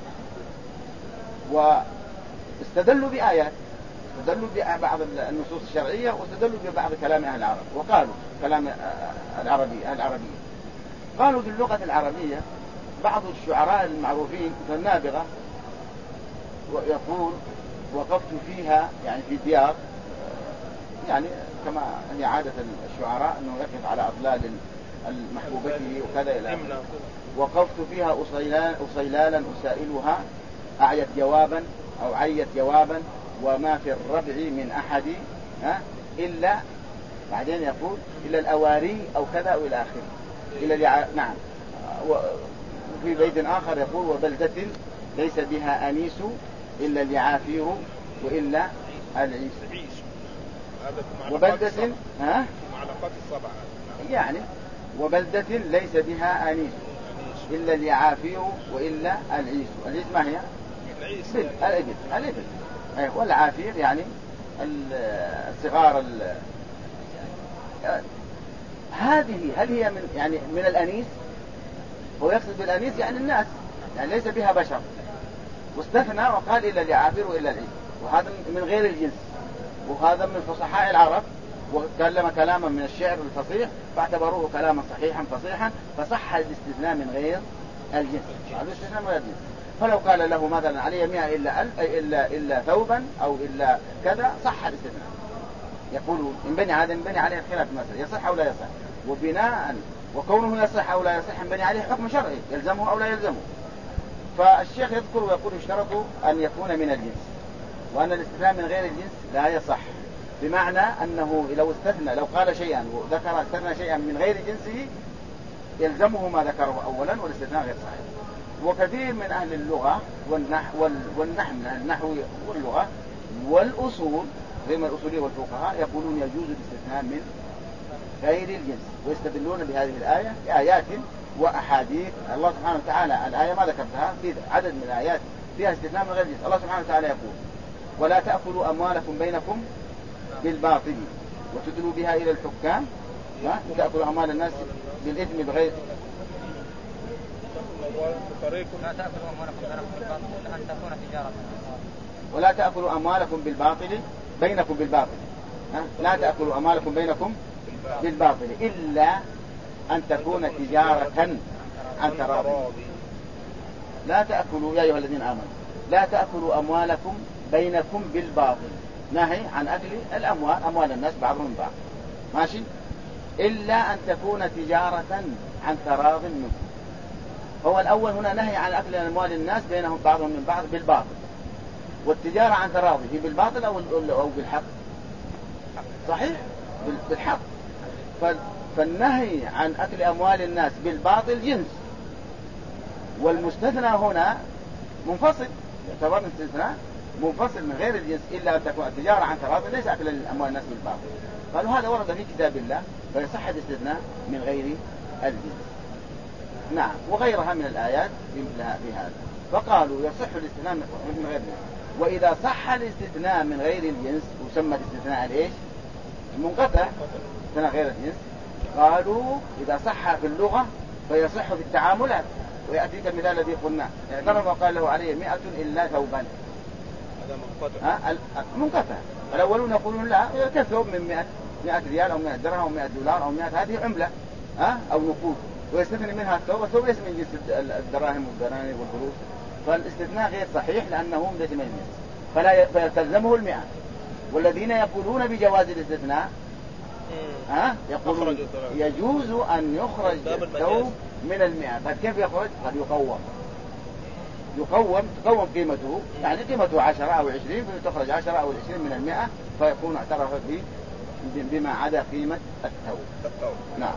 واستدلوا بآيات، استدلوا ببعض النصوص الشرعية، واستدلوا ببعض كلام أهل العرب، وقالوا كلام العربية قالوا في اللغة العربية بعض الشعراء المعروفين كالنابغة ويقول وقفت فيها، يعني في ديار، يعني كما هي عادة الشعراء أنه يقف على أطلال المحبوبته وكذا إلى آخره. وقفت فيها أصيلالا أسائلها أعيت جوابا أو عيت جوابا وما في الربع من أحد إلا، بعدين يقول إلا الأواري أو كذا أو إلى آخره. نعم. وفي بيت آخر يقول وبلدة ليس بها أنيس إلا اليعافير وإلا العيس. وبلدة معلقات السبعة يعني وبلدة ليس بها أنيس إلا اليعافير وإلا العيس. العيس ما هي؟ الإبل. والعافير يعني الصغار. هذه هل هي من الأنيس؟ هو يقصد بالأنيس يعني الناس، يعني ليس بها بشر، واستثنى وقال إلا اليعافير وإلا العيس، وهذا من غير الجنس، وهذا من فصحاء العرب، وتكلم كلاما من الشعر الفصيح فاعتبروه كلاما صحيحا فصيحا فصح الاستثناء من غير الجنس. الاستثناء من غير الجنس. فلو قال له مثلا علي 100 إلا 1000 أي إلا ثوبا أو إلا كذا صح الاستثناء. يقولون إن بني هذا بني عليه الخلاف مثلا يصح أو لا يصح، وبناء وكونه يصح أو لا يصح بني عليه حكم شرعي يلزمه أو لا يلزمه. فالشيخ يذكر ويقول اشترطوا أن يكون من الجنس، وأن الاستثناء من غير الجنس لا يصح، بمعنى أنه لو استثنى لو قال شيئا وذكر استثنى شيئا من غير جنسه يلزمه ما ذكره أولا والاستثناء غير صحيح. وكثير من أهل اللغة النحو واللغة والأصول زي ما الأصولية والفقهاء يقولون يجوز الاستثناء من غير الجنس، ويستدلون بهذه الآية بآيات وأحاديث. الله سبحانه وتعالى الآية ما ذكرتها في عدد من الآيات فيها استثناء من غير الجنس. الله سبحانه وتعالى يقول ولا تأكلوا أموالكم بينكم بالباطل وتدلوا بها إلى الحكام تأكلوا أموال الناس بالإثم بغير ولا تأكلوا أموالكم بالباطل بينكم بالباطل لا تأكلوا أموالكم بينكم بالباطل إلا أن تكون تجارة عن تراض. لا تأكلوا يا أيها الذين آمنوا لا تأكلوا أموالكم بينكم بالباطل، نهي عن أكل الأموال أموال الناس بعضهم من بعض ماشي، إلا أن تكون تجارة عن تراض منكم. هو الأول هنا نهي عن أكل أموال الناس بينهم بعضهم من بعض بالباطل، والتجارة عن تراض هي بالباطل أو بالحق؟ صحيح بالحق. فالنهي عن أكل أموال الناس بالباطل جنس، والمستثنى هنا منفصل، يعتبر استثناء منفصل من غير الجنس إلا أن تكون التجارة عن تراض ليس أكل أموال الناس بالباطل. قالوا هذا ورد في كتاب الله فيصح الاستثناء من غير الجنس. نعم وغيرها من الآيات مثلها في هذا. فقالوا يصح الاستثناء من غير الجنس، وإذا صح الاستثناء من غير الجنس وسمى الاستثناء الايش؟ المنقطع استثناء غير الجنس. قالوا إذا صح في اللغة فيصح في التعاملات. ويأتيك المثال الذي قلنا اعترف وقال له عليه 100 إلا ثوبا، هذا منقطع. الأولون يقولون لا كثوب من 100 ريال أو 100 درهم أو 100 دولار أو 100 هذه عملة أو نقود، ويستثني منها الثوب. الثوب ليس من جنس الدراهم والدنانير والفلوس، فالاستثناء غير صحيح لأنه ليس من الجنس فيلزمه 100. والذين يقولون بجواز الاستثناء يقولون يجوز أن يخرج الثوب من 100. بعد كيف يخرج؟ قد تقوم قيمته، يعني قيمته 10 أو 20 فتخرج 10 أو 20 من 100 فيكون اعترف بما عدا قيمة الثوب. نعم.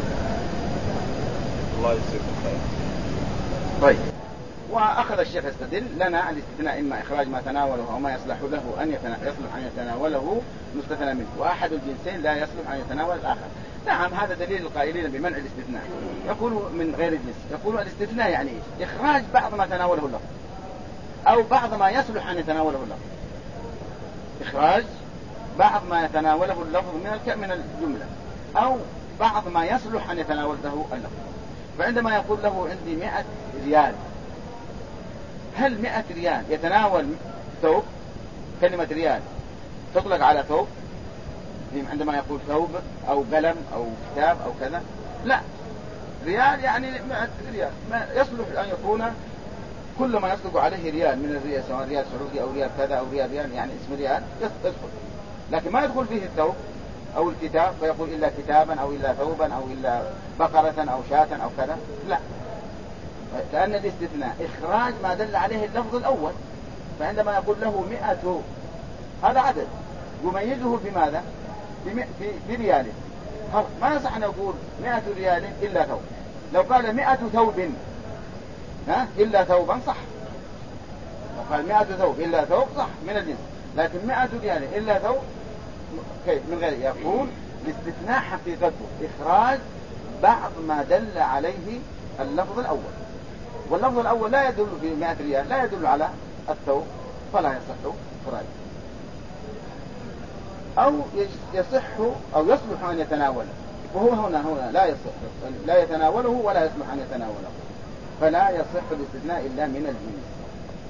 الله يجزيكم خير. طيب وأخذ الشيخ يستدل لنا الاستثناء إما إخراج ما تناوله أو ما يصلح له يصلح أن يتناوله مستثنى منه، وأحد الجنسين لا يصلح أن يتناول الآخر. نعم هذا دليل القائلين بمنع الاستثناء. يقول من غير الجنس، يقول الاستثناء يعني إيش؟ إخراج بعض ما تناوله اللفظ أو بعض ما يصلح أن يتناوله اللفظ. إخراج بعض ما يتناوله اللفظ من الجملة أو بعض ما يصلح أن يتناوله اللفظ. فعندما يقول له عندي 100 ريال، هل 100 ريال يتناول ثوب؟ كلمة ريال تطلق على ثوب عندما يقول ثوب أو قلم أو كتاب أو كذا؟ لا، ريال يعني 100 ريال، ما يصلح أن يكون كل ما يصدق عليه ريال من الريال، سواء ريال سعودي أو ريال كذا أو ريال يعني اسم ريال يدخل، لكن ما يدخل فيه الثوب أو الكتاب فيقول إلا كتابا أو إلا ثوبا أو إلا بقرة أو شاة أو كذا، لا، لأن الاستثناء إخراج ما دل عليه اللفظ الأول. فعندما يقول له 100 هذا عدد يميزه بماذا؟ بريال. ما يصح أن يقول 100 ريال إلا ثوب. لو قال 100 ثوب إلا ثوبا صح، لو قال 100 ثوب إلا ثوب صح من الجنس، لكن 100 ريال إلا ثوب كيف؟ من غير. يقول الاستثناء حقيقته إخراج بعض ما دل عليه اللفظ الأول، واللفظ الأول لا يدل في 100 ريال لا يدل على الثوب فلا يصح إخراجه. أو يصح أو يصلح أن يتناوله، وهو هنا لا يصح، لا يتناوله ولا يصلح أن يتناوله، فلا يصح الاستثناء إلا من الجنس.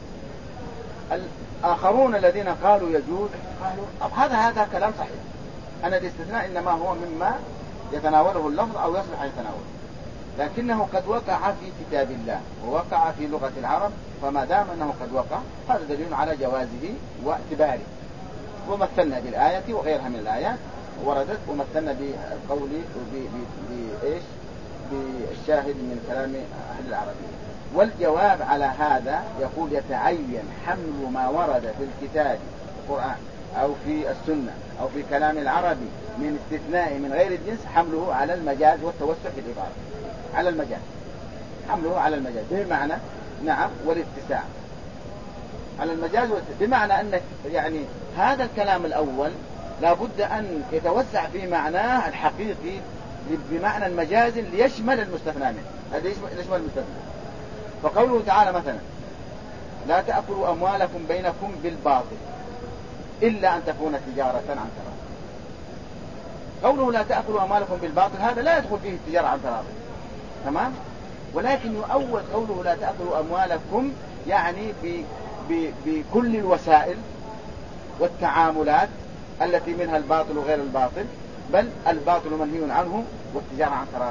الآخرون الذين قالوا يجوز قالوا هذا كلام صحيح، أن الاستثناء إنما هو مما يتناوله اللفظ أو يصلح أن يتناوله، لكنه قد وقع في كتاب الله ووقع في لغة العرب، فما دام أنه قد وقع هذا دليل على جوازه واعتباره. ومثلنا بالآية وغيرها من الآيات وردت، ومثلنا بقول بإيش بالشاهد من كلام أهل العربية. والجواب على هذا يقول يتعين حمل ما ورد في الكتاب القرآن أو في السنة أو في كلام العربي من استثناء من غير الجنس، حمله على المجاز والتوسع في العبارة، على المجاز، حمله على المجاز بمعنى نعم والاتساع على المجاز بمعنى أنك يعني هذا الكلام الأول لابد أن يتوسع في معناه الحقيقي بمعنى المجاز ليشمل المستثنى منه، هذا يشمل المستثنى. فقوله تعالى مثلا لا تأكلوا أموالكم بينكم بالباطل إلا أن تكون تجارة عن تراض. قوله لا تأكلوا أموالكم بالباطل هذا لا يدخل فيه التجارة عن تراض، تمام؟ ولكن يؤول قوله لا تأكلوا أموالكم يعني بكل الوسائل والتعاملات التي منها الباطل وغير الباطل، بل الباطل منهي عنه والتجارة عن تراض.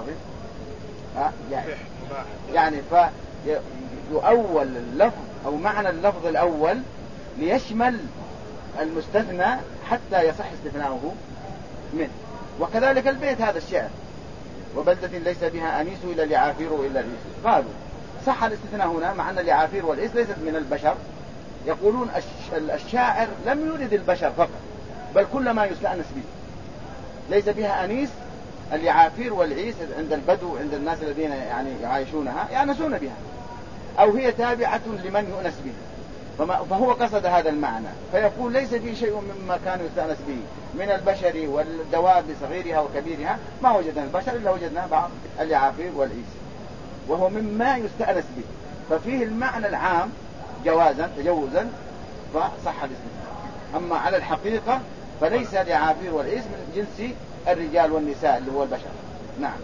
يعني فيؤول اللفظ أو معنى اللفظ الأول ليشمل المستثنى حتى يصح استثناؤه منه. وكذلك البيت هذا الشعر وبلدة ليس بها أنيس إلا اليعافير إلا الإيس، قالوا صح الاستثناء هنا مع أن اليعافير والإيس ليست من البشر. يقولون الشاعر لم يرد البشر فقط بل كل ما يستأنس به، ليس بها أنيس اليعافير والعيس عند البدو عند الناس الذين يعني يعايشونها يأنسون بها، أو هي تابعة لمن يؤنس به، فهو قصد هذا المعنى، فيقول ليس فيه شيء مما كانوا يستأنس به من البشر والدواب صغيرها وكبيرها، ما وجدنا البشر إلا وجدنا بعض اليعافير والعيس، وهو مما يستأنس به، ففيه المعنى العام جوازا تجوزا فصح الاستثناء. أما على الحقيقة فليس اليعافير والعيس من جنس الرجال والنساء اللي هو البشر. نعم.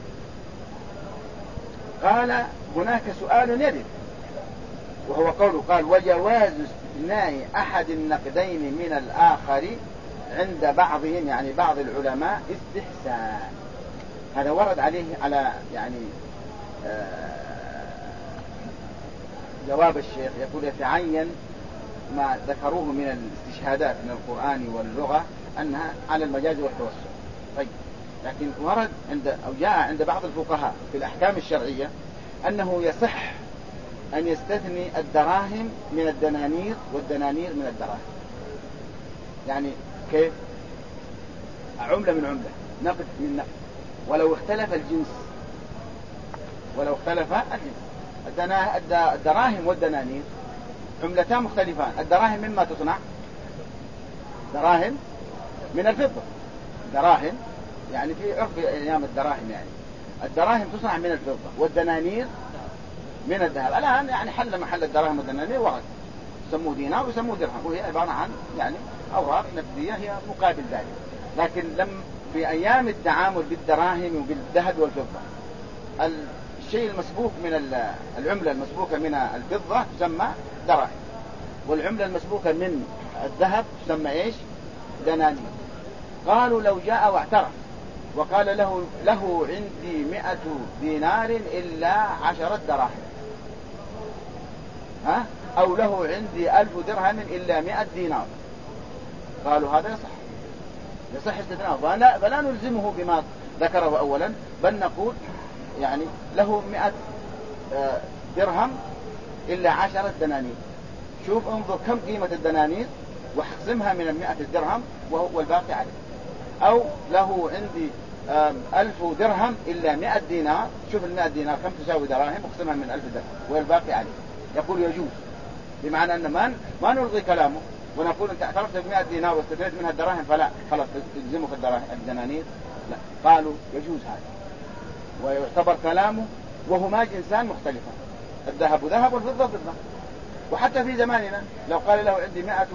قال هناك سؤال يرد وهو قوله قال وجواز استثناء أحد النقدين من الآخر عند بعضهم يعني بعض العلماء استحسان. هذا ورد عليه على يعني جواب الشيخ، يقول يتعين ما ذكروه من الاستشهادات من القرآن واللغة أنها على المجاز والتوسع. طيب لكن ورد عند أو جاء عند بعض الفقهاء في الأحكام الشرعية أنه يصح أن يستثني الدراهم من الدنانير والدنانير من الدراهم. يعني كيف؟ عملة من عملة، نقد من نقد، ولو اختلف الجنس، ولو اختلف الجنس. الدراهم والدنانير عملتان مختلفان. الدراهم مما تصنع؟ دراهم من الفضة، دراهم يعني في عرف أيام الدراهم يعني الدراهم تصنع من الفضة، والدنانير من الذهب. الآن يعني حل محل الدراهم والدنانير ورد، يسموه دينار ويسموه درهم، وهي عبارة عن يعني أوراق نقدية هي مقابل ذلك. لكن في أيام التعامل بالدراهم وبالذهب والفضة الشيء المسبوك من العملة المسبوكة من الفضة تسمى دراهم، والعملة المسبوكة من الذهب تسمى إيش؟ دنانير. قالوا لو جاء واعترف وقال له عندي 100 دينار إلا 10 دراهم، أو له عندي 1000 درهم إلا 100 دينار، قالوا هذا يصح استثناء، فلا نلزمه بما ذكره أولا، بل نقول يعني له 100 درهم إلا 10 دنانير. شوف انظر كم قيمة الدنانير واحقسمها من 100 درهم والباقي عليه. أو له عندي 1000 درهم إلا 100 دينار، شوف 100 دينار كم تساوي دراهم واقسمها من 1000 درهم والباقي عليه. يقول يجوز، بمعنى أن ما نلغي كلامه ونقول أنت اعترفت ب 100 دينار واستفدت منها الدراهم فلا خلاص تلزمك الدنانير، لا، قالوا يجوز هذا ويعتبر كلامه وهما جنسان مختلفان، الذهب ذهب والفضة فضة. وحتى في زماننا لو قال له عندي 100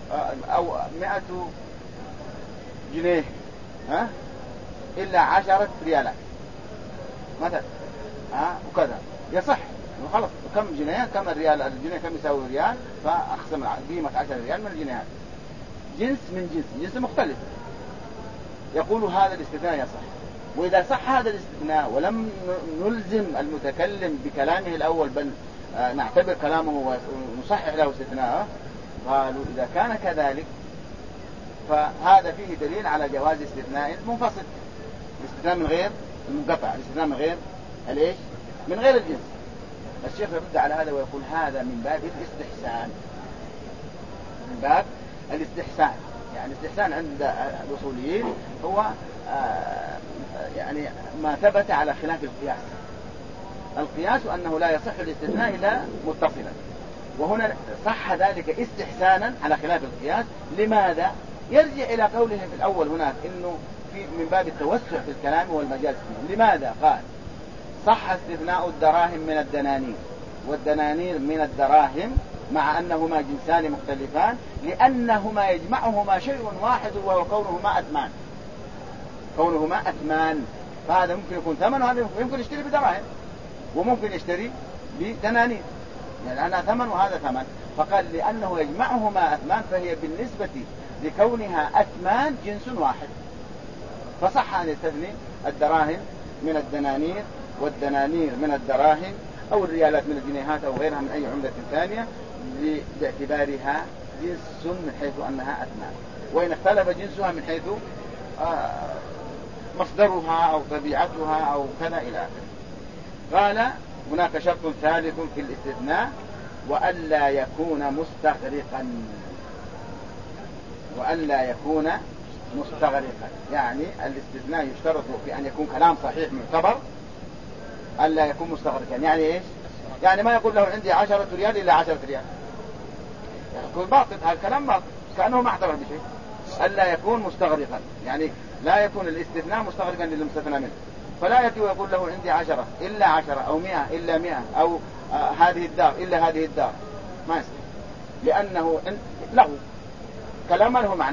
جنيه إلا 10 ريالات مثلا وكذا يصح، خلاص كم جنيه كم الريال، الجنيه كم يساوي ريال، فأخصم قيمة 10 ريال من الجنيهات. جنس من جنس مختلف، يقول هذا الاستثناء يصح. وإذا صح هذا الاستثناء ولم نلزم المتكلم بكلامه الأول بل نعتبر كلامه ونصحح له استثناءه، قالوا إذا كان كذلك فهذا فيه دليل على جواز استثناء منفصل، الاستثناء من غير المنقطع، الاستثناء من غير الإيش؟ من غير الجنس. الشيخ يرد على هذا ويقول هذا من باب الاستحسان، من باب الاستحسان. يعني الاستحسان عند الأصوليين هو يعني ما ثبت على خلاف القياس. القياس أنه لا يصح الاستثناء إلا متصلا، وهنا صح ذلك استحسانا على خلاف القياس. لماذا؟ يرجع إلى قوله في الأول هناك إنه من باب التوسع في الكلام والمجال فيه. لماذا؟ قال صح استثناء الدراهم من الدنانير والدنانير من الدراهم مع أنهما جنسان مختلفان لأنهما يجمعهما شيء واحد وهو كونهما أثمان. كونهما أثمان، فهذا ممكن يكون ثمن وهذا يمكن يشتري بدراهم وممكن يشتري بدنانير، يعني أنا ثمن وهذا ثمن. فقال لأنه يجمعهما أثمان فهي بالنسبة لكونها أثمان جنس واحد، فصح أن يستثني الدراهم من الدنانير والدنانير من الدراهم أو الريالات من الجنيهات أو غيرها من أي عملة ثانية باعتبارها جنس من حيث أنها أثمان، وإن اختلف جنسها من حيث مصدرها أو طبيعتها أو كذا إلى آخره. قال هناك شرط ثالث في الاستثناء وألا يكون مستغرقا، وألا يكون مستغرقا، يعني الاستثناء يشترط في أن يكون كلام صحيح معتبر ألا يكون مستغرقا. يعني إيش؟ يعني ما يقول له عندي 10 ريال إلا 10 ريال، يقول باطل، هذا الكلام باطل كأنه ما اعتبر بشيء. ألا يكون مستغرقا، يعني لا يكون الاستثناء مستغرقا للمستثنى منه، فلا يأتي ويقول له عندي 10 إلا 10 أو 100 إلا 100 أو هذه الدار إلا هذه الدار، ما يصير، لأنه له كلام له معنى.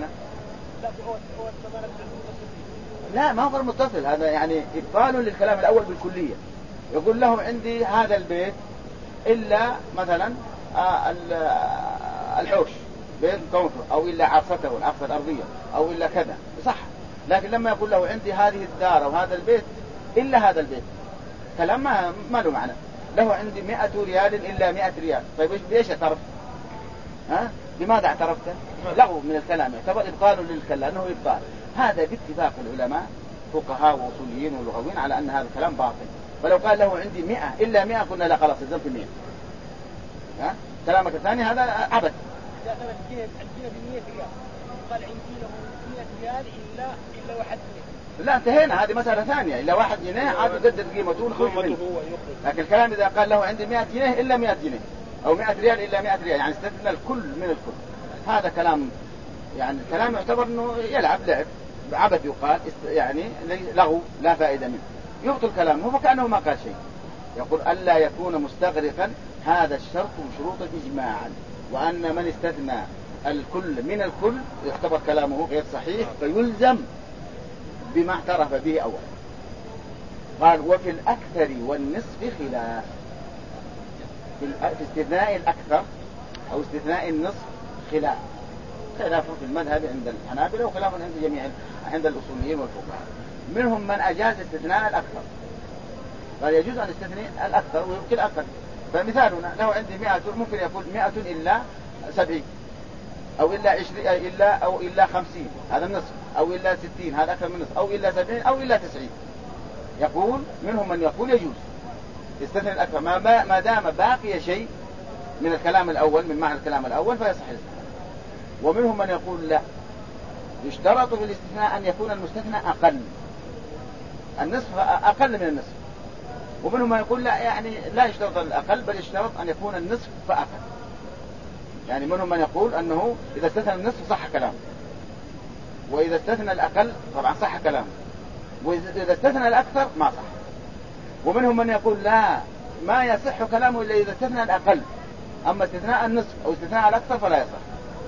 لا ما هو المتصل، هذا يعني إبطال للكلام الأول بالكلية. يقول له عندي هذا البيت إلا مثلا الحوش بيت كونته أو إلا عرصته العرصة الأرضية أو إلا كذا صح، لكن لما يقول له عندي هذه الدار أو هذا البيت إلا هذا البيت، كلام ما له معنى. له عندي 100 ريال إلا 100 ريال، طيب ليش اعترف؟ لماذا اعترفت؟ له من الكلام يعتبر إبطال للكلام، أنه إبطال. هذا باتفاق العلماء فقهاء وأصوليين ولغويين على أن هذا الكلام باطل. فلو قال له عندي 100 إلا 100 قلنا لا خلاص الزم في 100. كلامك الثاني هذا عبث. إذا كانت الجنيه ب100 ريال قال عندي له 100 ريال إلا 1 جنيه، لا انتهينا، هذه مسألة ثانية. إلا 1 جنيه عاد يقدر قيمته ونخرج منه. لكن الكلام إذا قال له عندي 100 جنيه إلا 100 جنيه أو 100 ريال إلا 100 ريال، يعني استثنى الكل من الكل، هذا كلام يعني كلام يعتبر أنه يلعب لعب عبث، يقال يعني له لا فائدة منه، يبطل كلامه فكأنه ما قال شيء. يقول ألا يكون مستغرقا، هذا الشرط شروط إجماعا، وأن من استثنى الكل من الكل يعتبر كلامه غير صحيح فيلزم بما اعترف به أولا. قال وفي الأكثر والنصف خلاف، في استثناء الأكثر أو استثناء النصف خلاف في المذهب عند الحنابلة وخلاف عند جميع عند الأصوليين والفقهاء. منهم من أجاز استثناء الأكثر، قال يجوز أن يستثني الأكثر ويبقي الأقل. فمثالنا لو عندي 100 ممكن يقول 100 إلا 70 أو إلا 20 أو إلا 50 هذا النصف، أو إلا 60 هذا أكثر من نصف، أو إلا 70 أو إلا 90. يقول منهم من يقول يجوز يستثني الأكثر ما دام باقي شيء من الكلام الأول من معنى الكلام الأول فيصح الاستثناء. ومنهم من يقول لا، يشترط في الاستثناء أن يكون المستثنى أقل، النصف أقل من النصف. ومنهم من يقول لا، يعني لا يشترط الأقل بل يشترط أن يكون النصف فأقل. يعني منهم من يقول أنه إذا استثنى النصف صح كلامه، وإذا استثنى الأقل طبعا صح كلامه، وإذا استثنى الأكثر ما صح. ومنهم من يقول لا، ما يصح كلامه إلا إذا استثنى الأقل، أما استثناء النصف أو استثناء الأكثر فلا يصح.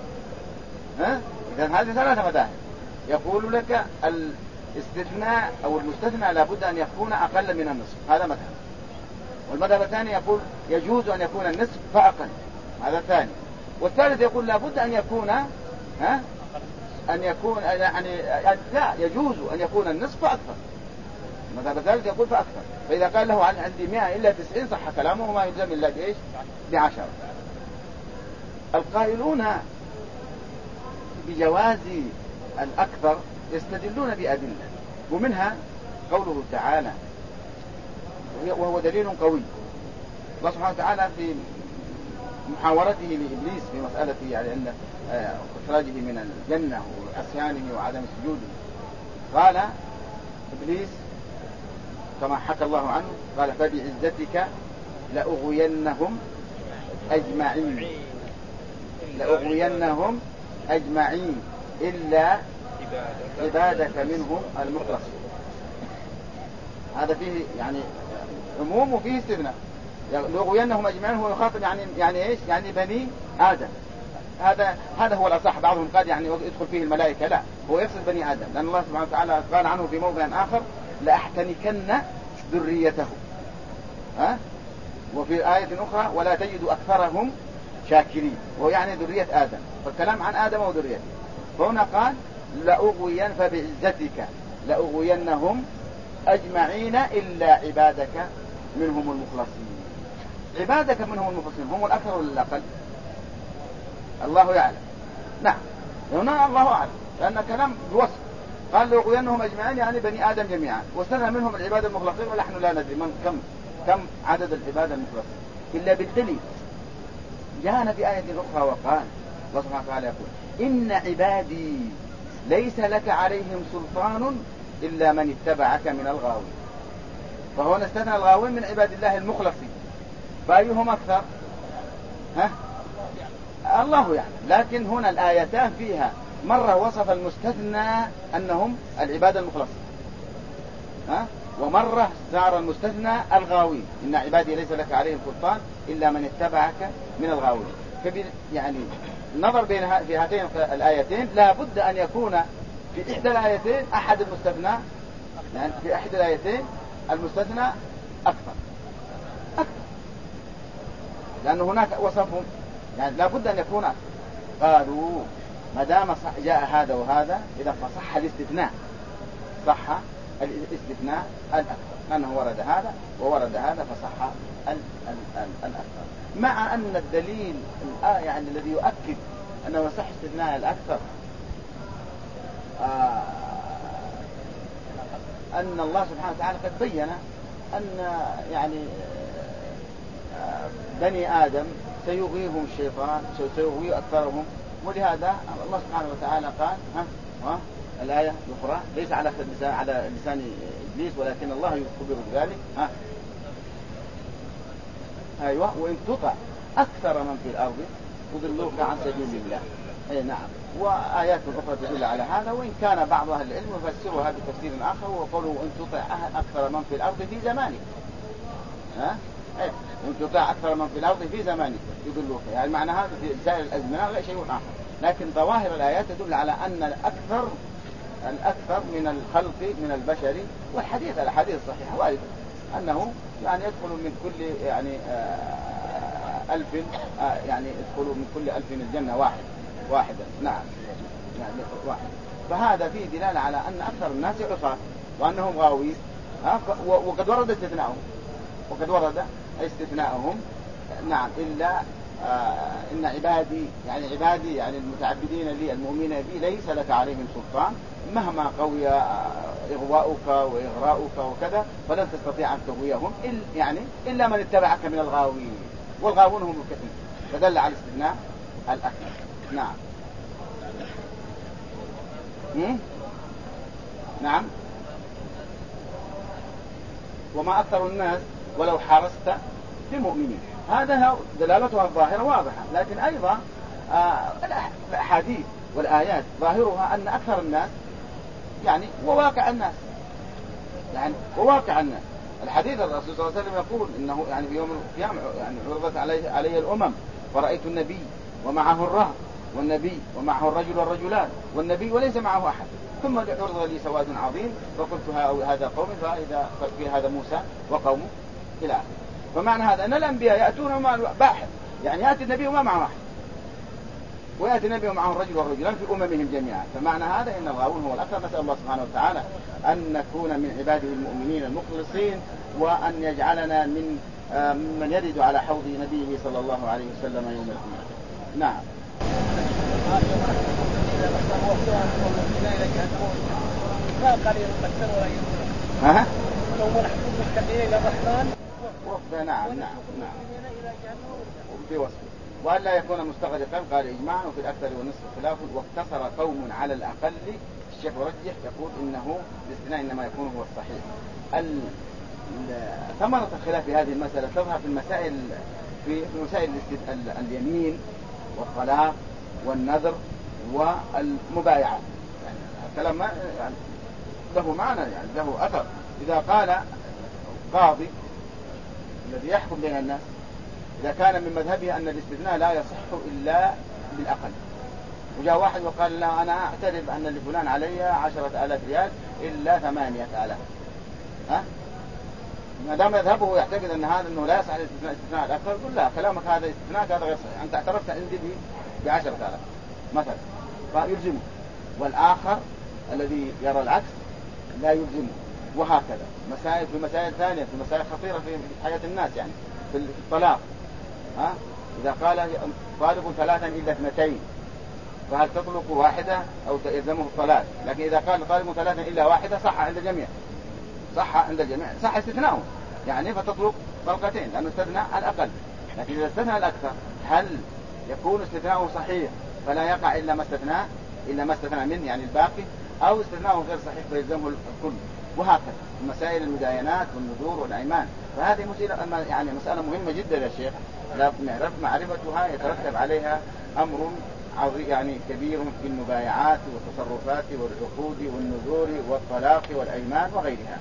إذن هذه 3 مذاهب. يقول لك الاستثناء أو المستثنى لابد أن يكون أقل من النصف، هذا مذهب. والمذهب الثاني يقول يجوز أن يكون النصف فأقل، هذا الثاني. والثالث يقول لابد أن يكون أن يكون يعني لا يجوز أن يكون النصف أكثر، ماذا ذلك يقول فأكثر. فإذا قال له عندي 100 إلا 90 صح كلامه وما يلزم إلا بإيش؟ ب10. القائلون بجواز الأكثر يستدلون بأدلة، ومنها قوله تعالى وهو دليل قوي. الله سبحانه وتعالى في محاورته لإبليس في مسألة يعني أن إخراجه من الجنة وعصيانه وعدم سجوده، قال إبليس كما حكى الله عنه قال فبعزتك لأغوينهم أجمعين، لأغوينهم أجمعين إلا عبادك منهم المخلصين. هذا فيه يعني عموم وفيه استثناء. لأغوينهم أجمعين هو يخاطب يعني إيش؟ يعني بني آدم. هذا هو الأصح. بعضهم قال يعني يدخل فيه الملائكة، لا، هو يقصد بني آدم، لأن الله سبحانه وتعالى قال عنه في موضع آخر لأحتنكن ذريته، وفي آية أخرى ولا تجد أكثرهم شاكرين، وهو يعني ذرية آدم، فالكلام عن آدم وذريته. فهنا قال لأغوين فبعزتك لأغوينهم أجمعين إلا عبادك منهم المخلصين. عبادك منهم المخلصين هم الأكثر ولا الأقل؟ الله يعلم. نعم، هنا الله أعلم، لأن كلام بوصف. قال لأغوينهم أجمعين يعني بني آدم جميعا، واستثنى منهم العباد المخلصين، ونحن لا ندري من كم عدد العباد المخلصين إلا بالدليل. جاءنا في آية أخرى وقال الله سبحانه وتعالى يقول إن عبادي ليس لك عليهم سلطان إلا من اتبعك من الغاوين. فهو استثنى الغاوين من عباد الله المخلصين، فأيهم أكثر؟ الله يعني. لكن هنا الآيتان فيها مرة وصف المستثنى أنهم العباد المخلصين، ومرة صار المستثنى الغاوين. إن عبادي ليس لك عليهم سلطان إلا من اتبعك من الغاوين. يعني النظر في هاتين الآيتين لا بد أن يكون في إحدى الآيتين أحد المستثنى، يعني في إحدى الآيتين المستثنى أكثر، لأن هناك وصفهم يعني لا بد أن يكون أكثر. قالوا ما دام جاء هذا وهذا إذا فصح الاستثناء، صح الاستثناء الأكثر، لأنه ورد هذا وورد هذا فصح الأكثر، مع أن الدليل يعني الذي يؤكد أنه يصح استثناء الأكثر أن الله سبحانه وتعالى قد بين أن يعني بني آدم سيغويهم الشيطان، سيغوي أكثرهم، ولهذا الله سبحانه وتعالى قال الآية الأخرى ليس على لسان إبليس ولكن الله يخبر بذلك. أيوة، وإن تطع أكثر من في الأرض يضلوك عن سبيل الله. أي نعم، وآيات أخرى تدل على هذا، وإن كان بعض أهل العلم يفسرها بتفسير آخر وقالوا وإن تطع أكثر من في الأرض في زمانك، وإن تطع أكثر من في الأرض في زمانك يضلوك، يعني معنى هذا في سائر الأزمنة لا شيء آخر. لكن ظواهر الآيات تدل على أن الأكثر من الخلق من البشر، والحديث الحديث الصحيح وارد أنه يعني يدخل من كل يعني 1000 يعني يدخل من كل 1000 الجنة واحدا. نعم، يعني واحد. فهذا فيه دلالة على أن أكثر الناس عصاة وأنهم غاوين، وقد ورد استثناءهم. نعم، إلا إن عبادي يعني المتعبدين لي المؤمنين بي ليس لك عليهم سلطان، مهما قوي إغواؤك وإغراؤك وكذا فلن تستطيع أن تغويهم يعني إلا من اتبعك من الغاوين، والغاوون هم الكثير، فدل على الاستثناء الأكثر. نعم. نعم، وما أكثر الناس ولو حرصت بمؤمنين، هذا دلالتها الظاهرة واضحة. لكن أيضا الأحاديث والآيات ظاهرها أن أكثر الناس يعني وواقع الناس، يعني وواقع الناس. الحديث الرسول صلى الله عليه وسلم يقول إنه يعني في يوم القيامة يعني عرضت علي الأمم فرأيت النبي ومعه الرهط، والنبي ومعه الرجل والرجلان، والنبي وليس معه أحد، ثم عرض لي سواد عظيم فقلت هذا قوم، فإذا في هذا موسى وقومه إلى آخره. فمعنى هذا أن الأنبياء يأتون مع باحث، يعني يأتي النبي وما معه أحد، ويأتي النبي معه الرجل والرجلان في أممهم جميعا. فمعنى هذا إن الغاوون هو الأكثر. نسأل الله سبحانه وتعالى أن نكون من عباده المؤمنين المخلصين، وأن يجعلنا من يرد على حوض نبيه صلى الله عليه وسلم يوم القيامة. نعم. ها؟ نعم. بوصفه وأن لا يكون مستغرقا قال إجماعا، وفي الأكثر والنصف خلاف، واقتصر قوم على الأقل. الشيخ رجح يقول إنه الاستثناء إنما يكون هو الصحيح. ثمرة الخلاف في هذه المسألة تظهر في مسائل اليمين والطلاق والنذر والمبايعات. يعني الكلام يعني له معنى، يعني له أثر. إذا قال قاضي الذي يحكم بين الناس، إذا كان من مذهبه أن الاستثناء لا يصح إلا بالأقل، وجاء واحد وقال لا أنا أعترف أن لفلان علي 10,000 ريال إلا 8,000، ما دام يذهبه ويعتقد أن هذا أنه لا يصح الاستثناء الأكثر، يقول لا كلامك هذا استثناء هذا غير صحيح، أنت اعترفت عندي ب10,000 مثلا، فيلزمه. والآخر الذي يرى العكس لا يلزمه. وهكذا في مسائل ثانية، في مسائل خطيرة في حياة الناس، يعني في الطلاق. إذا قال طالق 3 إلا 2، فهل تطلق واحدة أو يلزمه الطلاق؟ لكن إذا قال طالق 3 إلا 1 صح عند الجميع، صح استثناءه، يعني فتطلق طلقتين لأنه استثناء الأقل. لكن إذا استثنى الأكثر هل يكون استثناءه صحيح فلا يقع إلا ما استثنى منه، يعني الباقي، أو استثناءه غير صحيح فيلزمه الكل؟ وهكذا مسائل المداينات والنذور والأيمان. فهذه مسألة مهمة جدا يا شيخ، معرفتها يترتب عليها أمر عظيم يعني كبير في المبايعات والتصرفات والعقود والنذور والطلاق والأيمان وغيرها.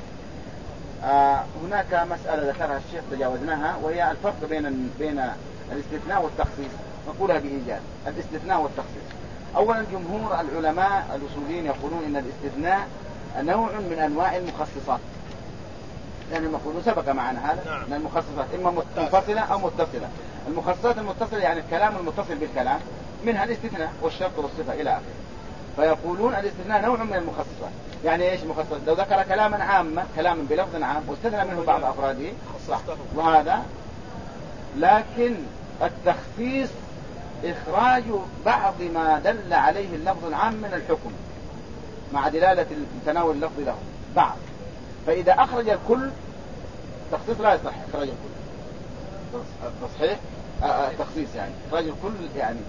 هناك مسألة ذكرها الشيخ تجاوزناها، وهي الفرق بين الاستثناء والتخصيص. نقولها بإيجاز: الاستثناء والتخصيص. أولا جمهور العلماء الأصوليين يقولون إن الاستثناء نوع من أنواع المخصصات، لأن المقول سبق معنا هذا من المخصصات إما منفصلة أو متصلة. المخصصات المتصلة يعني الكلام المتصل بالكلام، منها الاستثناء والشرط والصفة إلى آخره. فيقولون الاستثناء نوع من المخصصات. يعني إيش مخصص؟ لو ذكر كلاما عاما، كلاما بلفظ عام واستثنى منه بعض أفراده صح، وهذا. لكن التخصيص إخراج بعض ما دل عليه اللفظ العام من الحكم مع دلالة تناول اللفظ له بعض. فإذا أخرج الكل تخصيص لا يصح إخراج الكل. تصحيح تخصيص يعني إخراج الكل، يعني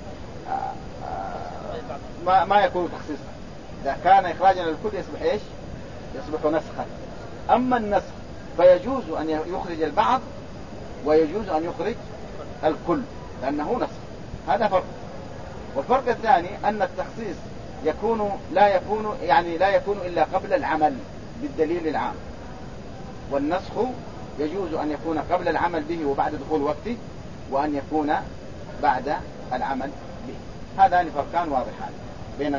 ما يكون تخصيصا. إذا كان إخراجا للكل يصبح إيش؟ يصبح نسخا. أما النسخ فيجوز أن يخرج البعض ويجوز أن يخرج الكل لأنه نسخ. هذا فرق. والفرق الثاني أن التخصيص لا يكون إلا قبل العمل بالدليل العام، والنسخ يجوز أن يكون قبل العمل به وبعد دخول وقته، وأن يكون بعد العمل به. هذان فرقان واضحان بين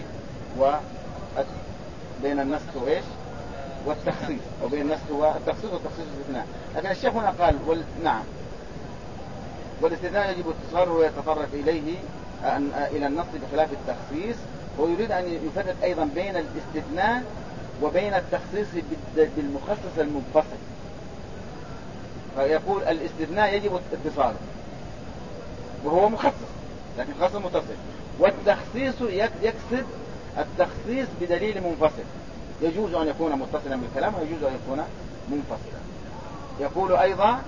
النسخ وإيش والتخصيص، أو بين النسخ والتخصيص الاستثناء. لكن الشيخ هنا قال نعم، والاستثناء يجب اتصاله ويتطرق إلى النص بخلاف التخصيص. ويريد أن يفرق أيضا بين الاستثناء وبين التخصيص بالمخصص المنفصل. فيقول الاستثناء يجب اتصاله وهو مخصص، لكن خاص متصل. والتخصيص يقصد التخصيص بدليل منفصل، يجوز أن يكون متصلا بالكلام ويجوز أن يكون منفصلا. يقول أيضا: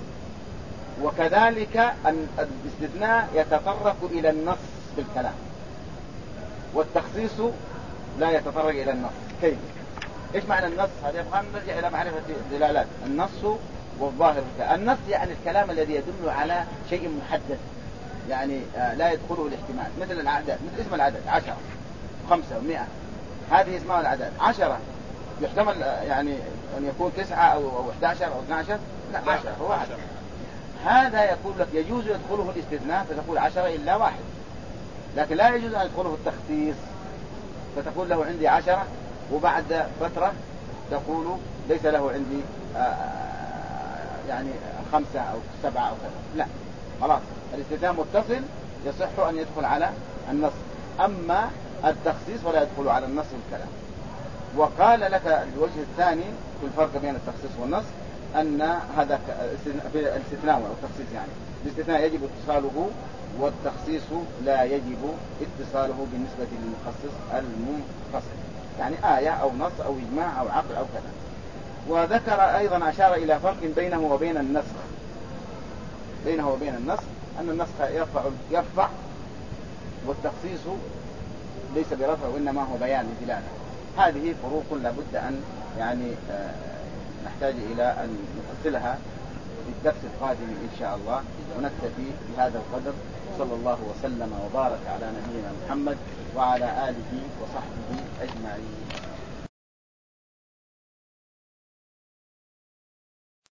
وكذلك أن الاستثناء يتطرق إلى النص بالكلام، والتخصيص لا يتطرق إلى النص. كيف؟ إيش معنى النص؟ هذا يبقى نرجع إلى معرفة الدلالات. النص والظاهر. النص يعني الكلام الذي يدل على شيء محدد، يعني لا يدخله الاحتمال، مثل الأعداد، مثل اسم العدد 10 و5 و100، هذه اسمها الأعداد. 10 يحتمل يعني أن يكون 9 أو 11 أو 12، لا 10 هو 10. هذا يقول لك يجوز يدخله الاستثناء فتقول 10 إلا 1، لكن لا يجوز أن يدخله التخصيص فتقول له عندي 10، وبعد فترة تقول ليس له عندي يعني 5 أو 7 أو كذا. لا، خلاص الاستثناء متصل يصح أن يدخل على النص، أما التخصيص ولا يدخل على النص الكلام. وقال لك الوجه الثاني في الفرق بين التخصيص والنص أن هذا الاستثناء والتخصيص، يعني الاستثناء يجب اتصاله والتخصيص لا يجب اتصاله بالنسبة للمخصص المنفصل، يعني آية أو نص أو إجماع أو عقل أو كذا. وذكر أيضا أشار إلى فرق بينه وبين النسخ، بينه وبين النسخ أن النسخ يرفع والتخصيص ليس برفع وإنما هو بيان لدلالة. هذه فروق لابد أن يعني نحتاج إلى أن نفصلها في الدرس القادم إن شاء الله، ونكتفي بهذا القدر. صلى الله وسلم وبارك على نبينا محمد وعلى آله وصحبه أجمعين.